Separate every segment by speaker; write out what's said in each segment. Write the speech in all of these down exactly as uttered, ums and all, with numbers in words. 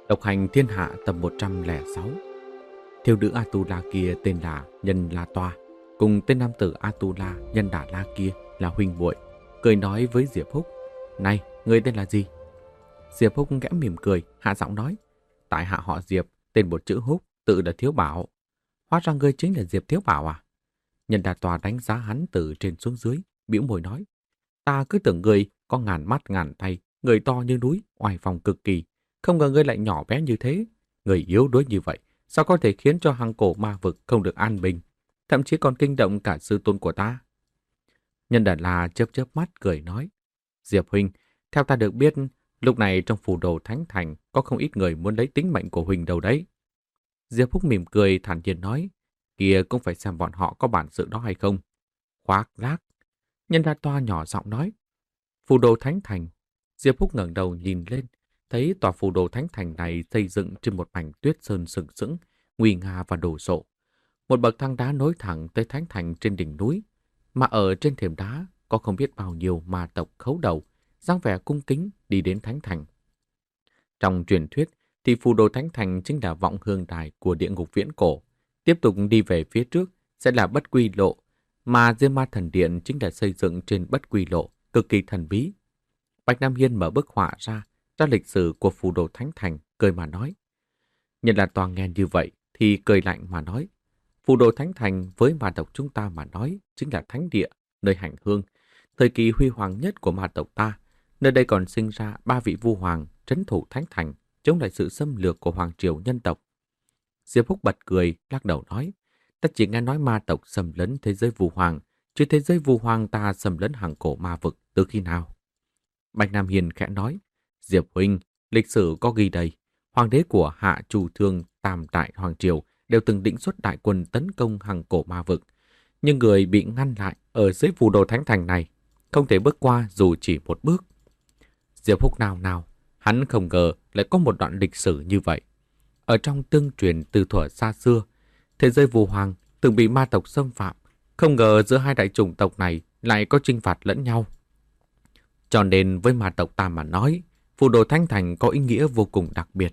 Speaker 1: Độc hành thiên hạ tập một trăm lẻ sáu. Thiếu nữ Atula kia tên là Nhân La Toa, cùng tên nam tử Atula Nhân Đà La kia là huynh muội, cười nói với Diệp Húc: "Này, người tên là gì?" Diệp Húc khẽ mỉm cười, hạ giọng nói: "Tại hạ họ Diệp, tên một chữ Húc, tự là Thiếu Bảo." "Hóa ra ngươi chính là Diệp Thiếu Bảo à?" Nhân Đà Toa đánh giá hắn từ trên xuống dưới, bĩu môi nói: "Ta cứ tưởng ngươi có ngàn mắt ngàn tay, người to như núi, oai phong cực kỳ, không ngờ ngươi lại nhỏ bé như thế. Người yếu đuối như vậy, sao có thể khiến cho hang cổ ma vực không được an bình, thậm chí còn kinh động cả sư tôn của ta?" Nhân Đà La chớp chớp mắt cười nói: "Diệp huynh, theo ta được biết, lúc này trong phù đồ Thánh Thành có không ít người muốn lấy tính mệnh của huynh đâu đấy." Diệp Húc mỉm cười thản nhiên nói: "Kia cũng phải xem bọn họ có bản sự đó hay không." "Khoác lác." Nhân Đa Toa nhỏ giọng nói: "Phù đồ Thánh Thành." Diệp Húc ngẩng đầu nhìn lên, thấy tòa phù đồ Thánh Thành này xây dựng trên một mảnh tuyết sơn sừng sững, nguy nga và đồ sộ. Một bậc thang đá nối thẳng tới Thánh Thành trên đỉnh núi, mà ở trên thềm đá có không biết bao nhiêu ma tộc khấu đầu, dáng vẻ cung kính đi đến Thánh Thành. Trong truyền thuyết thì phù đồ Thánh Thành chính là vọng hương đài của địa ngục viễn cổ. Tiếp tục đi về phía trước sẽ là Bất Quy Lộ, mà Diêm Ma Thần Điện chính là xây dựng trên Bất Quy Lộ, cực kỳ thần bí. Bạch Nam Hiên mở bức họa ra, ra lịch sử của phù đồ Thánh Thành, cười mà nói. Nhân là toàn nghe như vậy thì cười lạnh mà nói: "Phù đồ Thánh Thành với ma tộc chúng ta mà nói chính là thánh địa, nơi hành hương, thời kỳ huy hoàng nhất của ma tộc ta. Nơi đây còn sinh ra ba vị vu hoàng trấn thủ Thánh Thành, chống lại sự xâm lược của hoàng triều nhân tộc." Diệp Húc bật cười, lắc đầu nói: "Ta chỉ nghe nói ma tộc xâm lấn thế giới vu hoàng, chứ thế giới vu hoàng ta xâm lấn hàng cổ ma vực từ khi nào?" Bạch Nam Hiền khẽ nói: "Diệp huynh, lịch sử có ghi đây, hoàng đế của Hạ Chu Thương Tam Đại Hoàng Triều đều từng định xuất đại quân tấn công hàng cổ ma vực, nhưng người bị ngăn lại ở dưới phù đồ Thánh Thành này, không thể bước qua dù chỉ một bước." Diệp Húc nào nào, hắn không ngờ lại có một đoạn lịch sử như vậy. Ở trong tương truyền từ thuở xa xưa, thế giới vu hoàng từng bị ma tộc xâm phạm, không ngờ giữa hai đại chủng tộc này lại có chinh phạt lẫn nhau. Cho nên với ma tộc ta mà nói, phù đồ Thánh Thành có ý nghĩa vô cùng đặc biệt.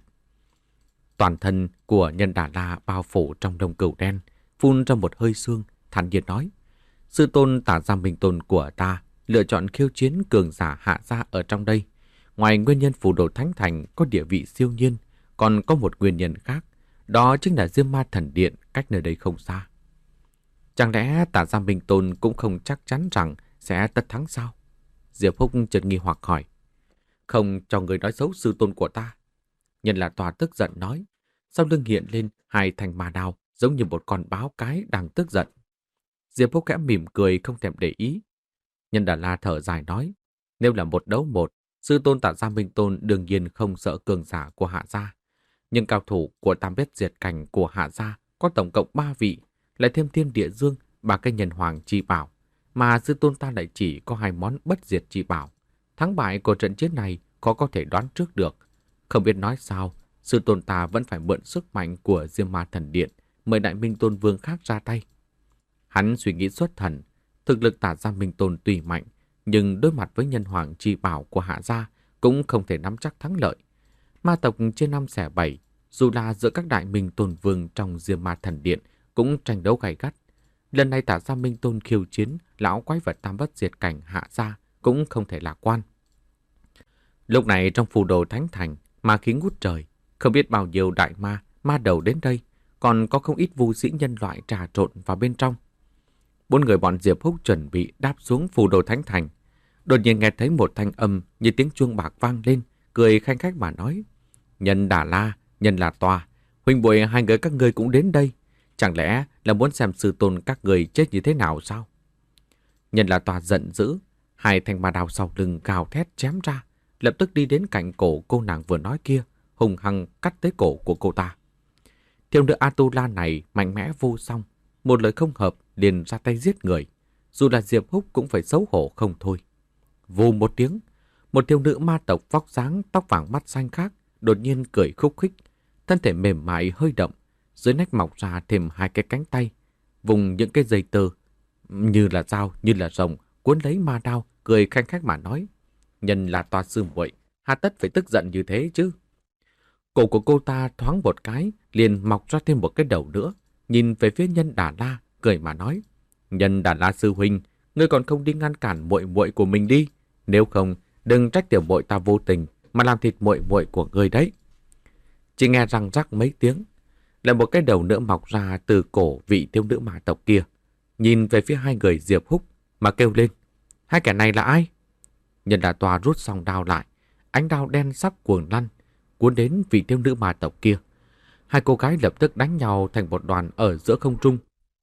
Speaker 1: Toàn thân của Nhân Đà La bao phủ trong đồng cửu đen, phun ra một hơi sương, thản nhiên nói: "Sư tôn Tả Gia Minh Tôn của ta lựa chọn khiêu chiến cường giả Hạ gia ở trong đây. Ngoài nguyên nhân phù đồ Thánh Thành có địa vị siêu nhiên, còn có một nguyên nhân khác, đó chính là Diêm Ma Thần Điện cách nơi đây không xa." "Chẳng lẽ Tả Gia Minh Tôn cũng không chắc chắn rằng sẽ tất thắng sao?" Diệp Húc chợt nghi hoặc hỏi. "Không cho người nói xấu sư tôn của ta." Nhân là Tòa tức giận nói. Sau lưng hiện lên hai thanh ma đao, giống như một con báo cái đang tức giận. Diệp Húc khẽ mỉm cười không thèm để ý. Nhân Đà La thở dài nói: "Nếu là một đấu một, sư tôn Tạ Gia Minh Tôn đương nhiên không sợ cường giả của Hạ gia. Nhưng cao thủ của Tam Bết Diệt Cảnh của Hạ gia có tổng cộng ba vị, lại thêm Thiên Địa Dương, ba cái nhân hoàng chi bảo, mà sư tôn ta lại chỉ có hai món bất diệt chi bảo. Thắng bại của trận chiến này khó có thể đoán trước được. Không biết nói sao, sư tôn ta vẫn phải mượn sức mạnh của Diêm Ma Thần Điện mời Đại Minh Tôn Vương khác ra tay." Hắn suy nghĩ xuất thần, thực lực Tả Gia Minh Tôn tùy mạnh, nhưng đối mặt với nhân hoàng chi bảo của Hạ gia cũng không thể nắm chắc thắng lợi. Ma tộc chia năm xẻ bảy, dù là giữa các Đại Minh Tôn Vương trong Diêm Ma Thần Điện cũng tranh đấu gay gắt. Lần này Tả Gia Minh Tôn khiêu chiến lão quái vật Tam Bất Diệt Cảnh Hạ gia cũng không thể lạc quan. Lúc này trong phù đồ Thánh Thành, ma khí ngút trời, không biết bao nhiêu đại ma, ma đầu đến đây, còn có không ít vu sĩ nhân loại trà trộn vào bên trong. Bốn người bọn Diệp Húc chuẩn bị đáp xuống phù đồ Thánh Thành. Đột nhiên nghe thấy một thanh âm như tiếng chuông bạc vang lên, cười khanh khách mà nói: "Nhân Đà La, Nhân là Tòa, huynh muội hai người các ngươi cũng đến đây. Chẳng lẽ là muốn xem sư tôn các người chết như thế nào sao?" Nhân là Tòa giận dữ, hai thanh ma đao sau lưng gào thét chém ra, lập tức đi đến cạnh cổ cô nàng vừa nói kia, hùng hăng cắt tới cổ của cô ta. Thiếu nữ Atula này mạnh mẽ vô song, một lời không hợp liền ra tay giết người, dù là Diệp Húc cũng phải xấu hổ không thôi. Vù một tiếng, một thiếu nữ ma tộc vóc dáng tóc vàng mắt xanh khác đột nhiên cười khúc khích, thân thể mềm mại hơi động, dưới nách mọc ra thêm hai cái cánh tay, vùng những cái dây tơ như là dao như là rồng cuốn lấy ma đao, cười khanh khách mà nói: "Nhân là Tòa sư muội, hà tất phải tức giận như thế chứ?" Cổ của cô ta thoáng một cái, liền mọc ra thêm một cái đầu nữa, nhìn về phía Nhân Đà La, cười mà nói: Nhân Đà La sư huynh, ngươi còn không đi ngăn cản muội muội của mình đi, nếu không, đừng trách tiểu muội ta vô tình mà làm thịt muội muội của ngươi đấy. Chỉ nghe răng rắc mấy tiếng, lại một cái đầu nữa mọc ra từ cổ vị thiếu nữ ma tộc kia, nhìn về phía hai người Diệp Húc mà kêu lên: Hai kẻ này là ai? Nhân Đà Tòa rút xong đao lại, ánh đao đen sắc cuồng lăn, cuốn đến vị thiếu nữ ma tộc kia. Hai cô gái lập tức đánh nhau thành một đoàn ở giữa không trung.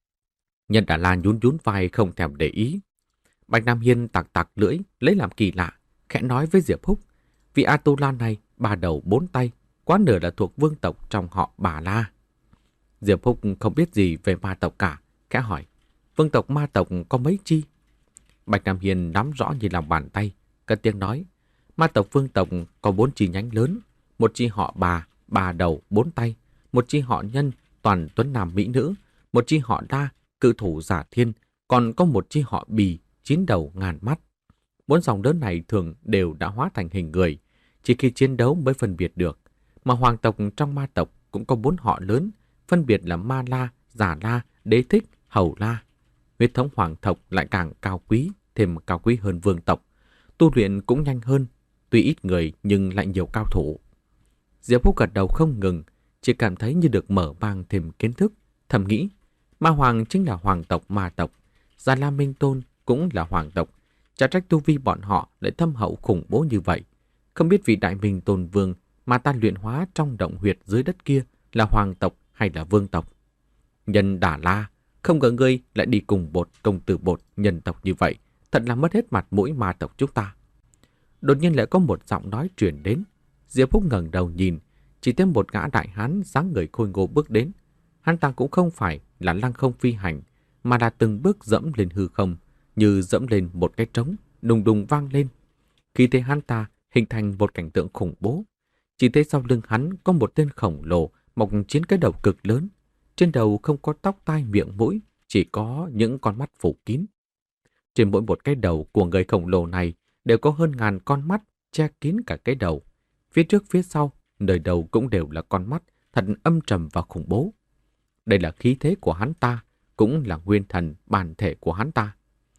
Speaker 1: Nhân Đà La nhún nhún vai không thèm để ý. Bạch Nam Hiên tặc tặc lưỡi, lấy làm kỳ lạ, khẽ nói với Diệp Húc: Vị Atula này ba đầu bốn tay, quá nửa là thuộc vương tộc trong họ Bà La. Diệp Húc không biết gì về ma tộc cả, khẽ hỏi: Vương tộc ma tộc có mấy chi? Bạch Nam Hiên nắm rõ như lòng bàn tay, cất tiếng nói: Ma tộc vương tộc có bốn chi nhánh lớn, một chi họ Bà, ba đầu bốn tay, một chi họ Nhân, toàn tuấn nam mỹ nữ, một chi họ La, cự thủ giả thiên, còn có một chi họ Bì, chín đầu ngàn mắt. Bốn dòng lớn này thường đều đã hóa thành hình người, chỉ khi chiến đấu mới phân biệt được. Mà hoàng tộc trong ma tộc cũng có bốn họ lớn, phân biệt là Ma La, Giả La, Đế Thích, Hầu La. Huyết thống hoàng tộc lại càng cao quý, thêm cao quý hơn vương tộc. Tu luyện cũng nhanh hơn, tuy ít người nhưng lại nhiều cao thủ. Diệp Húc gật đầu không ngừng, chỉ cảm thấy như được mở mang thêm kiến thức, thầm nghĩ: Ma Hoàng chính là hoàng tộc ma tộc, Già La Minh Tôn cũng là hoàng tộc, chả trách tu vi bọn họ lại thâm hậu khủng bố như vậy. Không biết vị Đại Minh Tôn Vương mà ta luyện hóa trong động huyệt dưới đất kia là hoàng tộc hay là vương tộc. Nhân Đà La, không ngờ ngươi lại đi cùng bột công tử bột nhân tộc như vậy, thật là mất hết mặt mũi ma tộc chúng ta. Đột nhiên lại có một giọng nói truyền đến. Diệp Húc ngẩng đầu nhìn, chỉ thấy một gã đại hán dáng người khôi ngô bước đến. Hắn ta cũng không phải là lăng không phi hành, mà là từng bước dẫm lên hư không, như dẫm lên một cái trống, đùng đùng vang lên. Khi thấy hắn ta hình thành một cảnh tượng khủng bố, chỉ thấy sau lưng hắn có một tên khổng lồ mọc chín cái đầu cực lớn. Trên đầu không có tóc tai miệng mũi, chỉ có những con mắt phủ kín. Trên mỗi một cái đầu của người khổng lồ này đều có hơn ngàn con mắt che kín cả cái đầu. Phía trước phía sau, nơi đầu cũng đều là con mắt, thật âm trầm và khủng bố. Đây là khí thế của hắn ta, cũng là nguyên thần bản thể của hắn ta.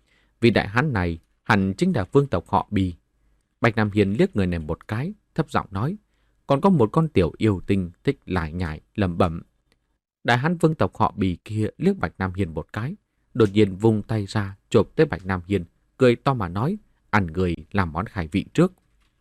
Speaker 1: Vì đại hán này hẳn chính là vương tộc họ Bì. Bạch Nam Hiên liếc người này một cái, thấp giọng nói: Còn có một con tiểu yêu tinh thích lải nhải lẩm bẩm. Đại hán vương tộc họ Bì kia liếc Bạch Nam Hiên một cái, đột nhiên vung tay ra chộp tới Bạch Nam Hiên, cười to mà nói: Ăn người làm món khai vị trước.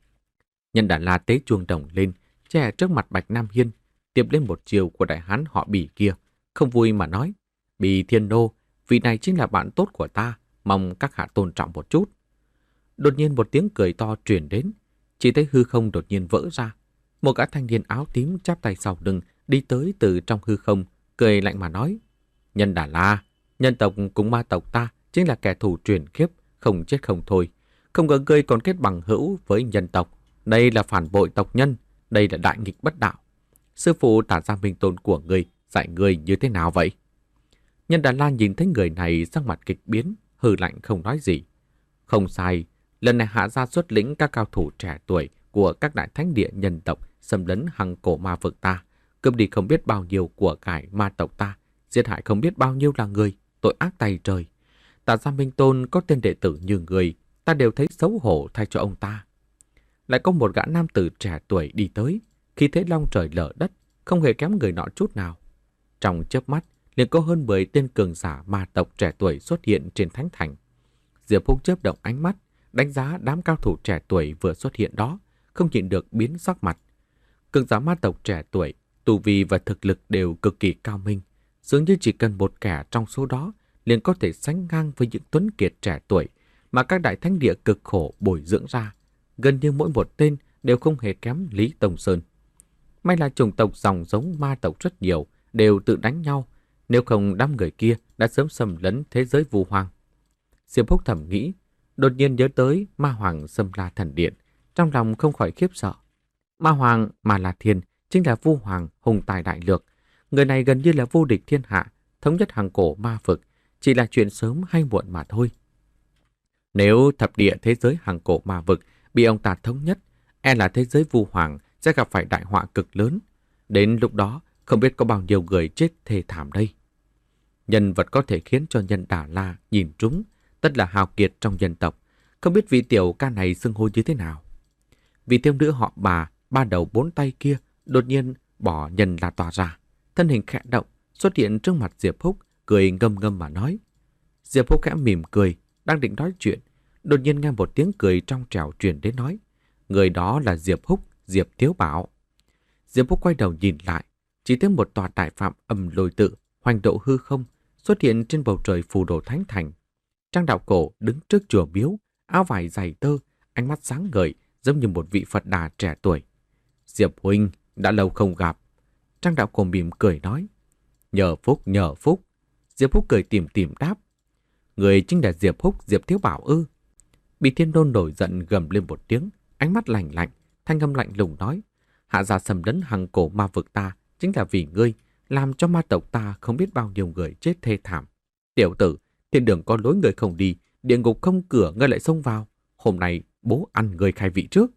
Speaker 1: Nhân Đà La tế chuông đồng lên, che trước mặt Bạch Nam Hiên, tiếp lên một chiều của đại hán họ Bì kia, không vui mà nói: Bì Thiên Nô, vị này chính là bạn tốt của ta, mong các hạ tôn trọng một chút. Đột nhiên một tiếng cười to truyền đến, chỉ thấy hư không đột nhiên vỡ ra. Một gã thanh niên áo tím chắp tay sau lưng đi tới từ trong hư không, cười lạnh mà nói: Nhân Đà La, nhân tộc cùng ma tộc ta chính là kẻ thù truyền kiếp, không chết không thôi. Không ngờ ngươi còn kết bằng hữu với nhân tộc. Đây là phản bội tộc nhân, đây là đại nghịch bất đạo. Sư phụ Tả Gia Minh Tôn của ngươi dạy ngươi như thế nào vậy? Nhân Đà La nhìn thấy người này sắc mặt kịch biến, hừ lạnh không nói gì. Không sai, lần này hạ gia xuất lĩnh các cao thủ trẻ tuổi của các đại thánh địa nhân tộc xâm lấn hằng cổ ma vực ta, cướp đi không biết bao nhiêu của cải ma tộc ta, giết hại không biết bao nhiêu là người, tội ác tày trời. Tả Gia Minh Tôn có tên đệ tử như người, ta đều thấy xấu hổ thay cho ông ta. Lại có một gã nam tử trẻ tuổi đi tới, khi thấy long trời lở đất, không hề kém người nọ chút nào. Trong chớp mắt, liền có hơn mười tên cường giả ma tộc trẻ tuổi xuất hiện trên thánh thành. Diệp Húc chớp động ánh mắt, đánh giá đám cao thủ trẻ tuổi vừa xuất hiện đó, không nhịn được biến sắc mặt. Cường giả ma tộc trẻ tuổi, tu vi và thực lực đều cực kỳ cao minh, dường như chỉ cần một kẻ trong số đó liền có thể sánh ngang với những tuấn kiệt trẻ tuổi mà các đại thánh địa cực khổ bồi dưỡng ra. Gần như mỗi một tên đều không hề kém Lý Tông Sơn. May là chủng tộc dòng giống ma tộc rất nhiều, đều tự đánh nhau, nếu không đám người kia đã sớm xâm lấn thế giới vu hoang. Diệp Húc thầm nghĩ, đột nhiên nhớ tới Ma Hoàng Xâm La Thần Điện, trong lòng không khỏi khiếp sợ. Ma Hoàng mà là Thiên chính là Vu Hoàng hùng tài đại lược, người này gần như là vô địch thiên hạ, thống nhất hàng cổ ma vực, chỉ là chuyện sớm hay muộn mà thôi. Nếu thập địa thế giới hàng cổ ma vực bị ông ta thống nhất, e là thế giới Vu Hoàng sẽ gặp phải đại họa cực lớn. Đến lúc đó, không biết có bao nhiêu người chết thê thảm đây. Nhân vật có thể khiến cho nhân Đà La nhìn trúng, tất là hào kiệt trong dân tộc. Không biết vị tiểu ca này xưng hô như thế nào. Vị thiếu nữ họ Bà, ba đầu bốn tay kia, đột nhiên bỏ Nhân La Toa ra. Thân hình khẽ động, xuất hiện trước mặt Diệp Húc, cười ngâm ngâm mà nói. Diệp Húc khẽ mỉm cười, đang định nói chuyện. Đột nhiên nghe một tiếng cười trong trẻo truyền đến nói. Người đó là Diệp Húc, Diệp Thiếu Bảo. Diệp Húc quay đầu nhìn lại, chỉ thấy một tòa đại phạm âm lôi tự, hoành độ hư không, xuất hiện trên bầu trời phù đồ thánh thành. Trang Đạo Cổ đứng trước chùa miếu, áo vải dày tơ, ánh mắt sáng ngời, giống như một vị Phật Đà trẻ tuổi. Diệp huynh, đã lâu không gặp. Trang Đạo Cổ mỉm cười nói. Nhờ phúc, nhờ phúc. Diệp Húc cười tủm tỉm đáp. Người chính là Diệp Húc, Diệp Thiếu Bảo ư? Bị Thiên Đôn nổi giận gầm lên một tiếng, ánh mắt lạnh lạnh, thanh âm lạnh lùng nói. Hạ gia xâm lấn hằng cổ ma vực ta chính là vì ngươi, làm cho ma tộc ta không biết bao nhiêu người chết thê thảm. Tiểu tử, thiên đường có lối người không đi, địa ngục không cửa ngươi lại xông vào. Hôm nay bố ăn người khai vị trước.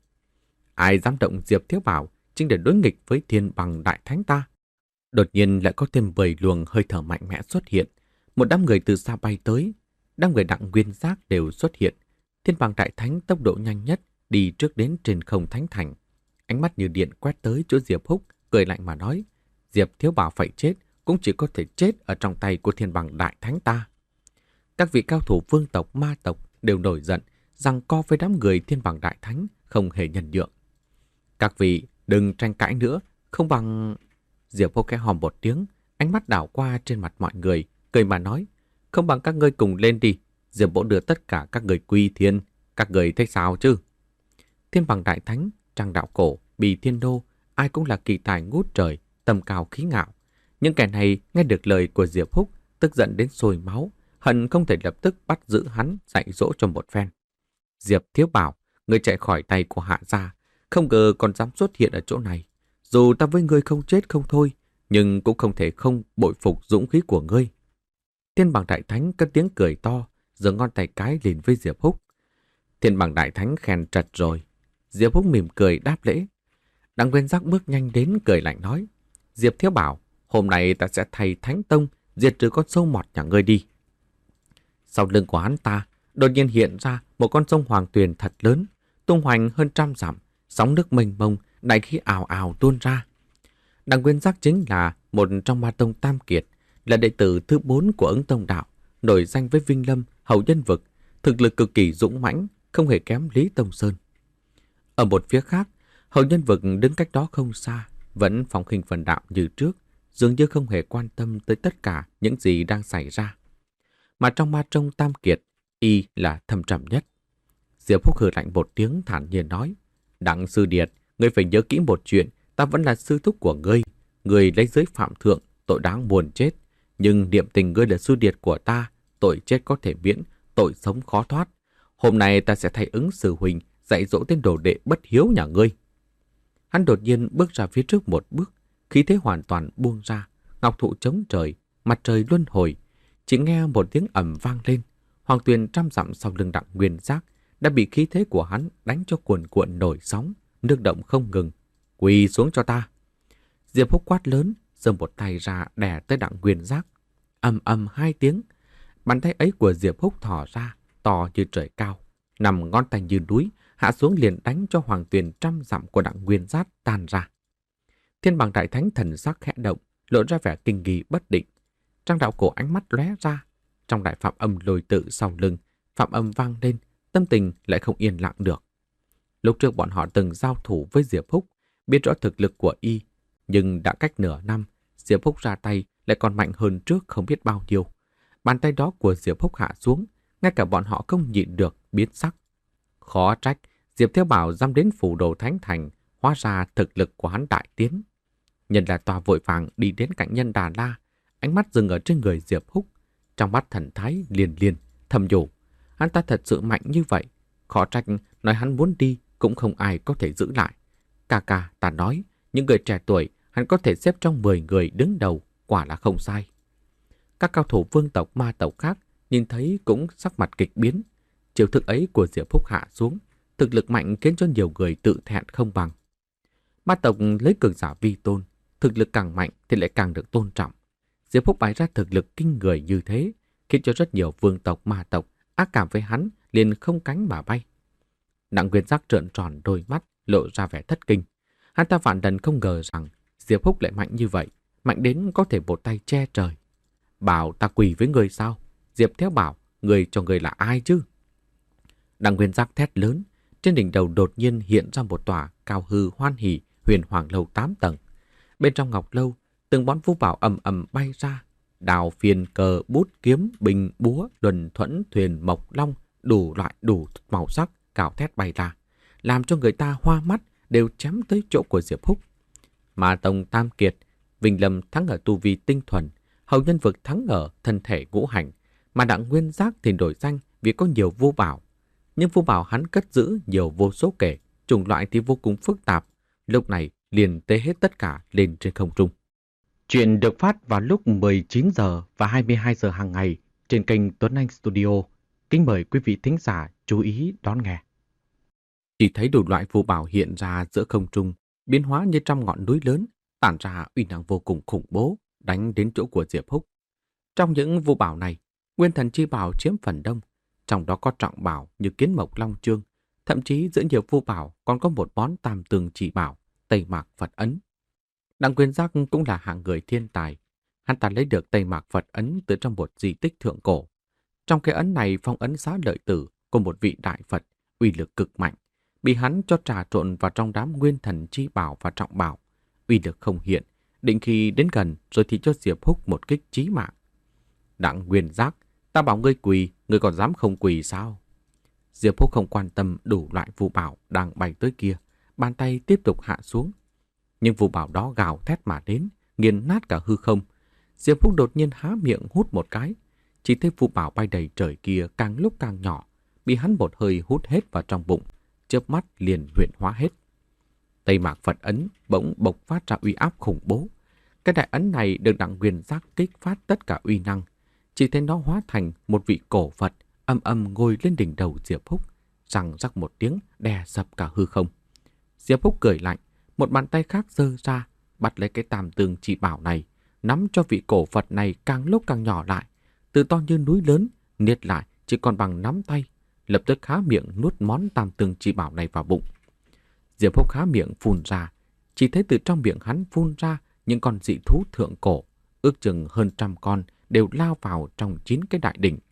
Speaker 1: Ai dám động Diệp Thiếu Bảo chính để đối nghịch với thiên bằng đại thánh ta. Đột nhiên lại có thêm vầy luồng hơi thở mạnh mẽ xuất hiện. Một đám người từ xa bay tới. Đám người Đặng Nguyên Giác đều xuất hiện. Thiên bằng đại thánh tốc độ nhanh nhất đi trước đến trên không thánh thành. Ánh mắt như điện quét tới chỗ Diệp Húc, cười lạnh mà nói. Diệp Thiếu Bảo phải chết, cũng chỉ có thể chết ở trong tay của thiên bằng đại thánh ta. Các vị cao thủ vương tộc ma tộc đều nổi giận, giằng co với đám người thiên bằng đại thánh, không hề nhân nhượng. Các vị đừng tranh cãi nữa, không bằng... Diệp Húc khẽ hòm một tiếng, ánh mắt đảo qua trên mặt mọi người, cười mà nói. Không bằng các ngươi cùng lên đi, Diệp Bộ đưa tất cả các người quy thiên, các người thấy sao chứ? Thiên bằng đại thánh, Trang Đạo Cổ, Bì Thiên Đô, ai cũng là kỳ tài ngút trời, tầm cao khí ngạo. Những kẻ này nghe được lời của Diệp Húc, tức giận đến sôi máu, hận không thể lập tức bắt giữ hắn, dạy dỗ cho một phen. Diệp Thiếu Bảo, người chạy khỏi tay của Hạ gia, không ngờ còn dám xuất hiện ở chỗ này. Dù ta với ngươi không chết không thôi, nhưng cũng không thể không bội phục dũng khí của ngươi. Thiên bằng đại thánh cất tiếng cười to, giơ ngón tay cái lên với Diệp Húc. Thiên bằng đại thánh khen trật rồi. Diệp Húc mỉm cười đáp lễ. Đặng Nguyên Giác bước nhanh đến cười lạnh nói. Diệp Thiếu Bảo, hôm nay ta sẽ thay Thánh Tông diệt trừ con sâu mọt nhà ngươi đi. Sau lưng của hắn ta, đột nhiên hiện ra một con sông Hoàng Tuyền thật lớn, tung hoành hơn trăm dặm, sóng nước mênh mông, đại khí ào ào tuôn ra. Đặng Nguyên Giác chính là một trong ma tông tam kiệt, là đệ tử thứ bốn của Ứng Tông Đạo, nổi danh với Vinh Lâm, Hậu Nhân Vực, thực lực cực kỳ dũng mãnh, không hề kém Lý Tông Sơn. Ở một phía khác, Hậu Nhân Vực đứng cách đó không xa, vẫn phóng khinh phần đạo như trước, dường như không hề quan tâm tới tất cả những gì đang xảy ra. Mà trong ma tông tam kiệt, y là thâm trầm nhất. Diệp Húc hừ lạnh một tiếng thản nhiên nói. Đặng sư điệt, ngươi phải nhớ kỹ một chuyện, ta vẫn là sư thúc của ngươi. Ngươi lấy giới phạm thượng, tội đáng buồn chết. Nhưng niệm tình ngươi là sư điệt của ta, tội chết có thể miễn, tội sống khó thoát. Hôm nay ta sẽ thay ứng sư huynh, dạy dỗ tên đồ đệ bất hiếu nhà ngươi. Hắn đột nhiên bước ra phía trước một bước, khí thế hoàn toàn buông ra, ngọc thụ chống trời, mặt trời luân hồi. Chỉ nghe một tiếng ầm vang lên, Hoàng Tuyền trăm dặm sau lưng Đặng Nguyên Giác đã bị khí thế của hắn đánh cho cuồn cuộn nổi sóng, nước động không ngừng. Quỳ xuống cho ta. Diệp Húc quát lớn, giơ một tay ra đè tới Đặng Nguyên Giác. Ầm ầm hai tiếng, bàn tay ấy của Diệp Húc thò ra, to như trời cao, nằm ngón tay như núi, hạ xuống liền đánh cho Hoàng Tuyền trăm dặm của Đặng Nguyên Giác tan ra. Thiên bằng đại thánh thần sắc khẽ động, lộ ra vẻ kinh nghi bất định. Trang Đạo Cổ ánh mắt lóe ra, trong đại phạm âm lôi tự sau lưng, phạm âm vang lên, tâm tình lại không yên lặng được. Lúc trước bọn họ từng giao thủ với Diệp Húc, biết rõ thực lực của y, nhưng đã cách nửa năm, Diệp Húc ra tay lại còn mạnh hơn trước không biết bao nhiêu. Bàn tay đó của Diệp Húc hạ xuống, ngay cả bọn họ không nhịn được biến sắc. Khó trách, Diệp Thiếu Bảo dám đến phủ đồ thánh thành, hóa ra thực lực của hắn đại tiến. Nhân là tòa vội vàng đi đến cạnh Nhân Đà La, ánh mắt dừng ở trên người Diệp Húc, trong mắt thần thái liền liền, thầm nhủ. Hắn ta thật sự mạnh như vậy, khó trách nói hắn muốn đi cũng không ai có thể giữ lại. Ca ca ta nói, những người trẻ tuổi hắn có thể xếp trong mười người đứng đầu, quả là không sai. Các cao thủ vương tộc ma tộc khác nhìn thấy cũng sắc mặt kịch biến. Chiêu thức ấy của Diệp Húc hạ xuống, thực lực mạnh khiến cho nhiều người tự thẹn không bằng. Ma tộc lấy cường giả vi tôn, thực lực càng mạnh thì lại càng được tôn trọng. Diệp Húc bày ra thực lực kinh người như thế, khiến cho rất nhiều vương tộc ma tộc ác cảm với hắn liền không cánh mà bay. Đặng Nguyên Giác trợn tròn đôi mắt, lộ ra vẻ thất kinh. Hắn ta vạn lần không ngờ rằng Diệp Húc lại mạnh như vậy, mạnh đến có thể một tay che trời. Bảo ta quỳ với người sao? Diệp Thiếu bảo, người cho người là ai chứ? Đặng Nguyên Giác thét lớn, trên đỉnh đầu đột nhiên hiện ra một tòa cao hư hoan hỷ huyền hoàng lâu tám tầng. Bên trong ngọc lâu, từng món vũ bảo ầm ầm bay ra, đào phiền cờ bút kiếm bình búa luân thuẫn thuyền mộc long đủ loại đủ màu sắc cào thét bay ra, làm cho người ta hoa mắt, đều chém tới chỗ của Diệp Húc. Ma tông tam kiệt, Vinh Lâm thắng ở tu vi tinh thuần, Hầu Nhân Vực thắng ở thân thể ngũ hành, mà Đặng Nguyên Giác thì đổi danh vì có nhiều vô bảo. Nhưng vô bảo hắn cất giữ nhiều vô số kể, chủng loại thì vô cùng phức tạp. Lúc này liền tế hết tất cả lên trên không trung. Chuyện được phát vào lúc mười chín giờ và hai mươi hai giờ hàng ngày trên kênh Tuấn Anh Studio. Kính mời quý vị thính giả chú ý đón nghe. Chỉ thấy đủ loại vô bảo hiện ra giữa không trung, biến hóa như trăm ngọn núi lớn, tản ra uy năng vô cùng khủng bố, đánh đến chỗ của Diệp Húc. Trong những vô bảo này, Nguyên Thần Chi Bảo chiếm phần đông, trong đó có trọng bảo như Kiến Mộc Long Chương, thậm chí giữa nhiều vô bảo còn có một món Tam Tường Chỉ Bảo, Tây Mạc Phật Ấn. Đặng Nguyên Giác cũng là hạng người thiên tài, hắn ta lấy được Tây Mạc Phật Ấn từ trong một di tích thượng cổ. Trong cái ấn này phong ấn Xá Lợi Tử của một vị đại Phật, uy lực cực mạnh, bị hắn cho trà trộn vào trong đám Nguyên Thần Chi Bảo và trọng bảo, uy lực không hiện, định khi đến gần rồi thì cho Diệp Húc một kích chí mạng. Đặng Nguyên Giác, ta bảo ngươi quỳ, ngươi còn dám không quỳ sao? Diệp Húc không quan tâm đủ loại phù bảo đang bay tới kia, bàn tay tiếp tục hạ xuống. Nhưng phù bảo đó gào thét mà đến, nghiền nát cả hư không. Diệp Húc đột nhiên há miệng hút một cái, chỉ thấy phù bảo bay đầy trời kia càng lúc càng nhỏ, bị hắn một hơi hút hết vào trong bụng, chớp mắt liền huyễn hóa hết. Tây Mạc Phật Ấn bỗng bộc phát ra uy áp khủng bố. Cái đại ấn này được Đặng Nguyên Giác kích phát tất cả uy năng, chỉ thấy nó hóa thành một vị cổ Phật âm âm ngồi lên đỉnh đầu Diệp Húc, răng rắc một tiếng đè sập cả hư không. Diệp Húc cười lạnh, một bàn tay khác giơ ra, bắt lấy cái Tam Tường Chỉ Bảo này, nắm cho vị cổ Phật này càng lúc càng nhỏ lại, từ to như núi lớn, niết lại chỉ còn bằng nắm tay, lập tức há miệng nuốt món Tam Tường Chỉ Bảo này vào bụng. Diệp Húc há miệng phun ra, chỉ thấy từ trong miệng hắn phun ra những con dị thú thượng cổ, ước chừng hơn trăm con đều lao vào trong chín cái đại đỉnh.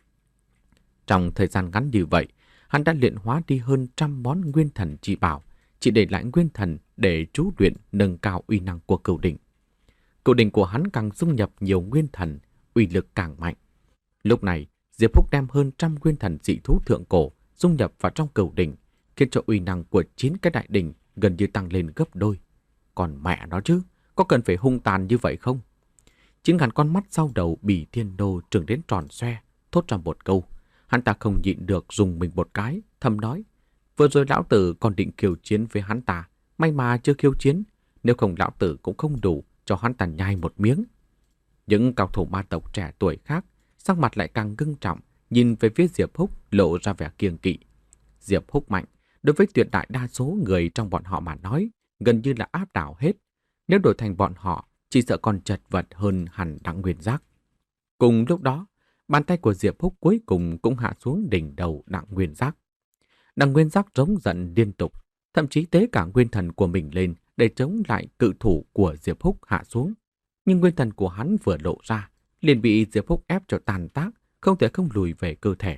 Speaker 1: Trong thời gian ngắn như vậy, hắn đã luyện hóa đi hơn trăm món Nguyên Thần Chỉ Bảo, chỉ để lại Nguyên Thần để chú luyện nâng cao uy năng của cửu đỉnh. Cửu đỉnh của hắn càng dung nhập nhiều Nguyên Thần, uy lực càng mạnh. Lúc này, Diệp Húc đem hơn trăm Nguyên Thần dị thú thượng cổ dung nhập vào trong cửu đỉnh, khiến cho uy năng của chín cái đại đỉnh gần như tăng lên gấp đôi. Còn mẹ nó chứ, có cần phải hung tàn như vậy không? Chín ngàn con mắt sau đầu Bỉ Thiên Đô trừng đến tròn xoe, thốt ra một câu. Hắn ta không nhịn được dùng mình một cái, thầm nói: vừa rồi lão tử còn định khiêu chiến với hắn ta, may mà chưa khiêu chiến, nếu không lão tử cũng không đủ cho hắn ta nhai một miếng. Những cao thủ ma tộc trẻ tuổi khác, sắc mặt lại càng ngưng trọng, nhìn về phía Diệp Húc lộ ra vẻ kiêng kỵ. Diệp Húc mạnh, đối với tuyệt đại đa số người trong bọn họ mà nói, gần như là áp đảo hết. Nếu đổi thành bọn họ, chỉ sợ còn chật vật hơn hẳn Đặng Nguyên Giác. Cùng lúc đó, bàn tay của Diệp Húc cuối cùng cũng hạ xuống đỉnh đầu Đặng Nguyên Giác. Đặng Nguyên Giác rống giận liên tục, thậm chí tế cả nguyên thần của mình lên để chống lại cự thủ của Diệp Húc hạ xuống. Nhưng nguyên thần của hắn vừa lộ ra, liền bị Diệp Húc ép cho tàn tác, không thể không lùi về cơ thể.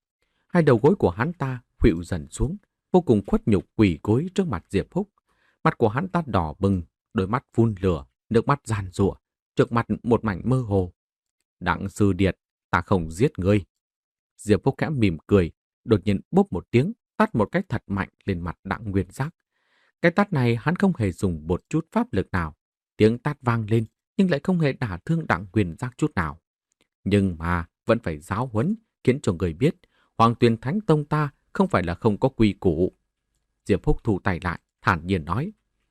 Speaker 1: Hai đầu gối của hắn ta khuỵu dần xuống, vô cùng khuất nhục quỳ gối trước mặt Diệp Húc. Mặt của hắn ta đỏ bừng, đôi mắt phun lửa, nước mắt giàn giụa, trước mặt một mảnh mơ hồ. Đặng sư điệt, ta không giết ngươi. Diệp Húc khẽ mỉm cười, đột nhiên bốp một tiếng, tát một cái thật mạnh lên mặt Đặng Nguyên Giác. Cái tát này hắn không hề dùng một chút pháp lực nào. Tiếng tát vang lên, nhưng lại không hề đả thương Đặng Nguyên Giác chút nào. Nhưng mà vẫn phải giáo huấn, khiến cho người biết Hoàng Tuyền Thánh Tông ta không phải là không có quy củ. Diệp Húc thu tay lại, thản nhiên nói.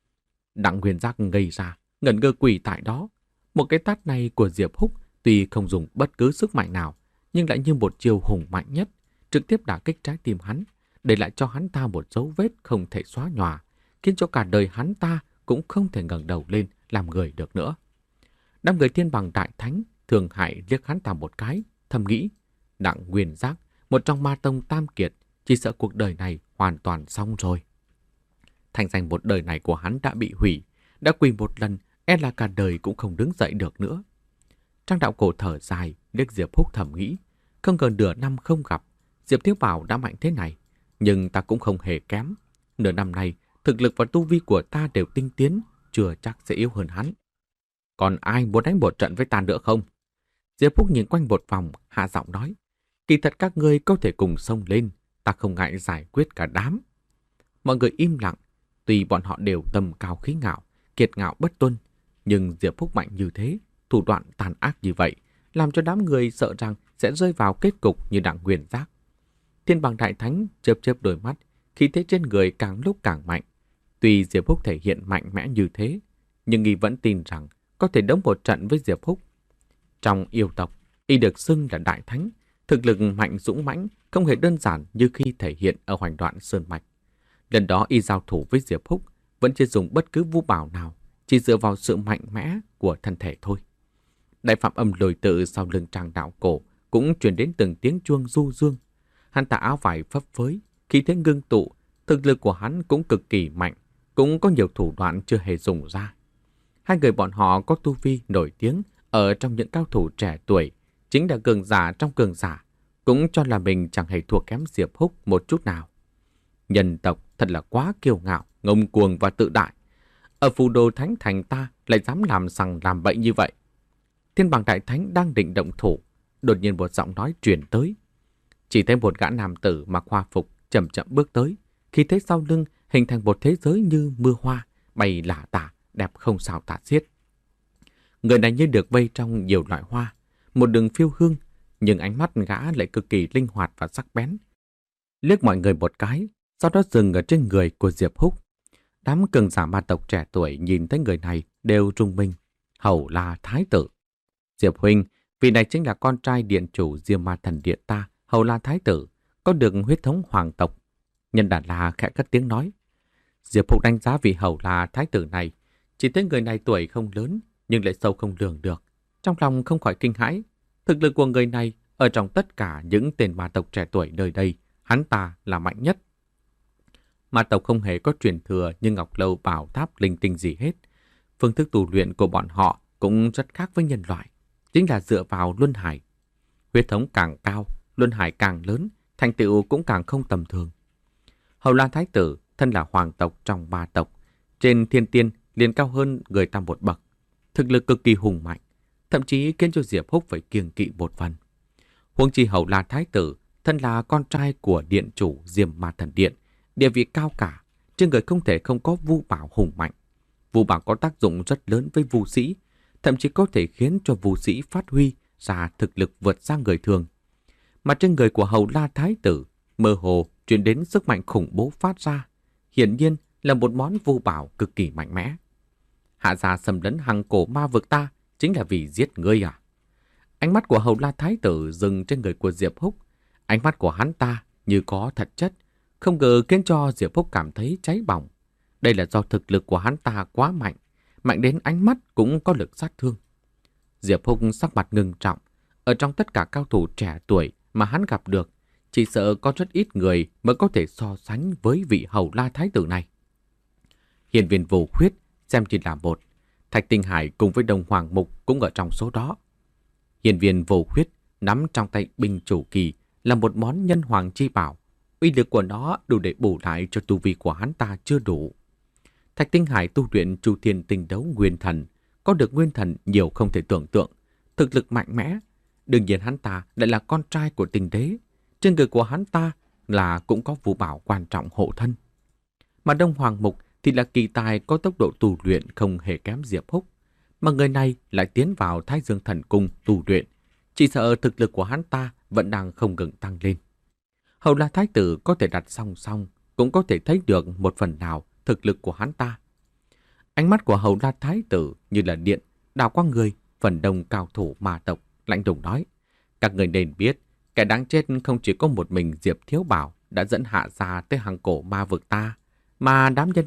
Speaker 1: Đặng Nguyên Giác ngây ra, ngẩn ngơ quỳ tại đó. Một cái tát này của Diệp Húc tuy không dùng bất cứ sức mạnh nào, nhưng lại như một chiêu hùng mạnh nhất, trực tiếp đả kích trái tim hắn, để lại cho hắn ta một dấu vết không thể xóa nhòa, khiến cho cả đời hắn ta cũng không thể ngẩng đầu lên làm người được nữa. Đám người Thiên Bằng Đại Thánh thường hại liếc hắn ta một cái, thầm nghĩ, Đặng Nguyên Giác, một trong ma tông tam kiệt, chỉ sợ cuộc đời này hoàn toàn xong rồi. Thành danh một đời này của hắn đã bị hủy, đã quỳ một lần, e là cả đời cũng không đứng dậy được nữa. Trang Đạo Cổ thở dài, liếc Diệp Húc thầm nghĩ, không gần nửa năm không gặp, Diệp Thiếu Bảo đã mạnh thế này, nhưng ta cũng không hề kém. Nửa năm này, thực lực và tu vi của ta đều tinh tiến, chưa chắc sẽ yếu hơn hắn. Còn ai muốn đánh một trận với ta nữa không? Diệp Húc nhìn quanh một vòng, hạ giọng nói, kỳ thật các ngươi có thể cùng xông lên, ta không ngại giải quyết cả đám. Mọi người im lặng, tuy bọn họ đều tầm cao khí ngạo, kiệt ngạo bất tuân, nhưng Diệp Húc mạnh như thế, thủ đoạn tàn ác như vậy, làm cho đám người sợ rằng sẽ rơi vào kết cục như Đặng Nguyên Giác. Thiên Bằng Đại Thánh chớp chớp đôi mắt, khí thế trên người càng lúc càng mạnh. Tuy Diệp Húc thể hiện mạnh mẽ như thế, nhưng y vẫn tin rằng có thể đấu một trận với Diệp Húc. Trong yêu tộc, y được xưng là Đại Thánh, thực lực mạnh dũng mãnh, không hề đơn giản như khi thể hiện ở Hoành Đoạn Sơn Mạch. Lần đó y giao thủ với Diệp Húc vẫn chưa dùng bất cứ vũ bảo nào, chỉ dựa vào sự mạnh mẽ của thân thể thôi. Đại Phạm Âm Lôi Tự sau lưng Trang Đạo Cổ cũng truyền đến từng tiếng chuông du dương. Hắn ta áo vải phấp phới, khí thế ngưng tụ, thực lực của hắn cũng cực kỳ mạnh, cũng có nhiều thủ đoạn chưa hề dùng ra. Hai người bọn họ có tu vi nổi tiếng ở trong những cao thủ trẻ tuổi, chính là cường giả trong cường giả, cũng cho là mình chẳng hề thua kém Diệp Húc một chút nào. Nhân tộc thật là quá kiêu ngạo, ngông cuồng và tự đại. Ở Phù Đồ Thánh Thành ta lại dám làm sằng làm bậy như vậy. Thiên Bằng Đại Thánh đang định động thủ, đột nhiên một giọng nói truyền tới. Chỉ thấy một gã nam tử mặc hoa phục chậm chậm bước tới, khi thế sau lưng hình thành một thế giới như mưa hoa, bay lả tả, đẹp không sao tả xiết. Người này như được vây trong nhiều loại hoa, một đường phiêu hương, nhưng ánh mắt gã lại cực kỳ linh hoạt và sắc bén. Liếc mọi người một cái, sau đó dừng ở trên người của Diệp Húc. Đám cường giả ma tộc trẻ tuổi nhìn thấy người này đều rung mình. Hầu là Thái tử. Diệp huynh, vị này chính là con trai điện chủ Diêm Ma Thần Điện ta, Hầu là Thái tử, có được huyết thống hoàng tộc. Nhân Đà La khẽ cất tiếng nói. Diệp Húc đánh giá vị Hầu là Thái tử này, chỉ thấy người này tuổi không lớn, nhưng lại sâu không lường được. Trong lòng không khỏi kinh hãi. Thực lực của người này ở trong tất cả những tên ma tộc trẻ tuổi nơi đây, hắn ta là mạnh nhất. Ma tộc không hề có truyền thừa như Ngọc Lâu Bảo Tháp linh tinh gì hết. Phương thức tu luyện của bọn họ cũng rất khác với nhân loại, chính là dựa vào luân hải. Huyết thống càng cao, luân hải càng lớn, thành tựu cũng càng không tầm thường. Hầu La Thái tử thân là hoàng tộc trong ba tộc, trên thiên tiên liền cao hơn người ta một bậc, thực lực cực kỳ hùng mạnh, thậm chí khiến cho Diệp Húc phải kiêng kỵ một phần. Huống chi Hầu La Thái tử thân là con trai của điện chủ Diêm Ma Thần Điện, địa vị cao cả, trên người không thể không có vu bảo hùng mạnh. Vu bảo có tác dụng rất lớn với vu sĩ, thậm chí có thể khiến cho vu sĩ phát huy ra thực lực vượt xa người thường. Mà trên người của Hầu La Thái tử mơ hồ truyền đến sức mạnh khủng bố phát ra, hiển nhiên là một món vu bảo cực kỳ mạnh mẽ. Hạ gia xâm lấn hằng cổ ma vực ta chính là vì giết ngươi à? Ánh mắt của Hầu La Thái tử dừng trên người của Diệp Húc. Ánh mắt của hắn ta như có thật chất, không ngờ khiến cho Diệp Húc cảm thấy cháy bỏng. Đây là do thực lực của hắn ta quá mạnh, mạnh đến ánh mắt cũng có lực sát thương. Diệp Húc sắc mặt ngưng trọng. Ở trong tất cả cao thủ trẻ tuổi mà hắn gặp được, chỉ sợ có rất ít người mới có thể so sánh với vị Hầu La Thái tử này. Hiền viên Vô Khuyết xem chỉ là một, Thạch Tinh Hải cùng với Đông Hoàng Mục cũng ở trong số đó. Hiền viên Vô Khuyết nắm trong tay binh chủ kỳ là một món nhân hoàng chi bảo, uy lực của nó đủ để bù lại cho tu vi của hắn ta chưa đủ. Thạch Tinh Hải tu luyện Chu Thiên Tinh Đấu Nguyên Thần, có được nguyên thần nhiều không thể tưởng tượng, thực lực mạnh mẽ. Đương nhiên hắn ta lại là con trai của Tinh Đế, trên người của hắn ta là cũng có vũ bảo quan trọng hộ thân. Mà Đông Hoàng Mục thì là kỳ tài có tốc độ tu luyện không hề kém Diệp Húc, mà người này lại tiến vào Thái Dương Thần Cung tu luyện, chỉ sợ thực lực của hắn ta vẫn đang không ngừng tăng lên. Hầu La Thái tử có thể đặt song song, cũng có thể thấy được một phần nào thực lực của hắn ta. Ánh mắt của Hầu La Thái tử như là điện đào qua người phần đông cao thủ ma tộc, lạnh lùng nói: các người nên biết, kẻ đáng chết không chỉ có một mình Diệp Thiếu Bảo đã dẫn Hạ gia tới hang cổ ma vực ta, mà đám nhân loại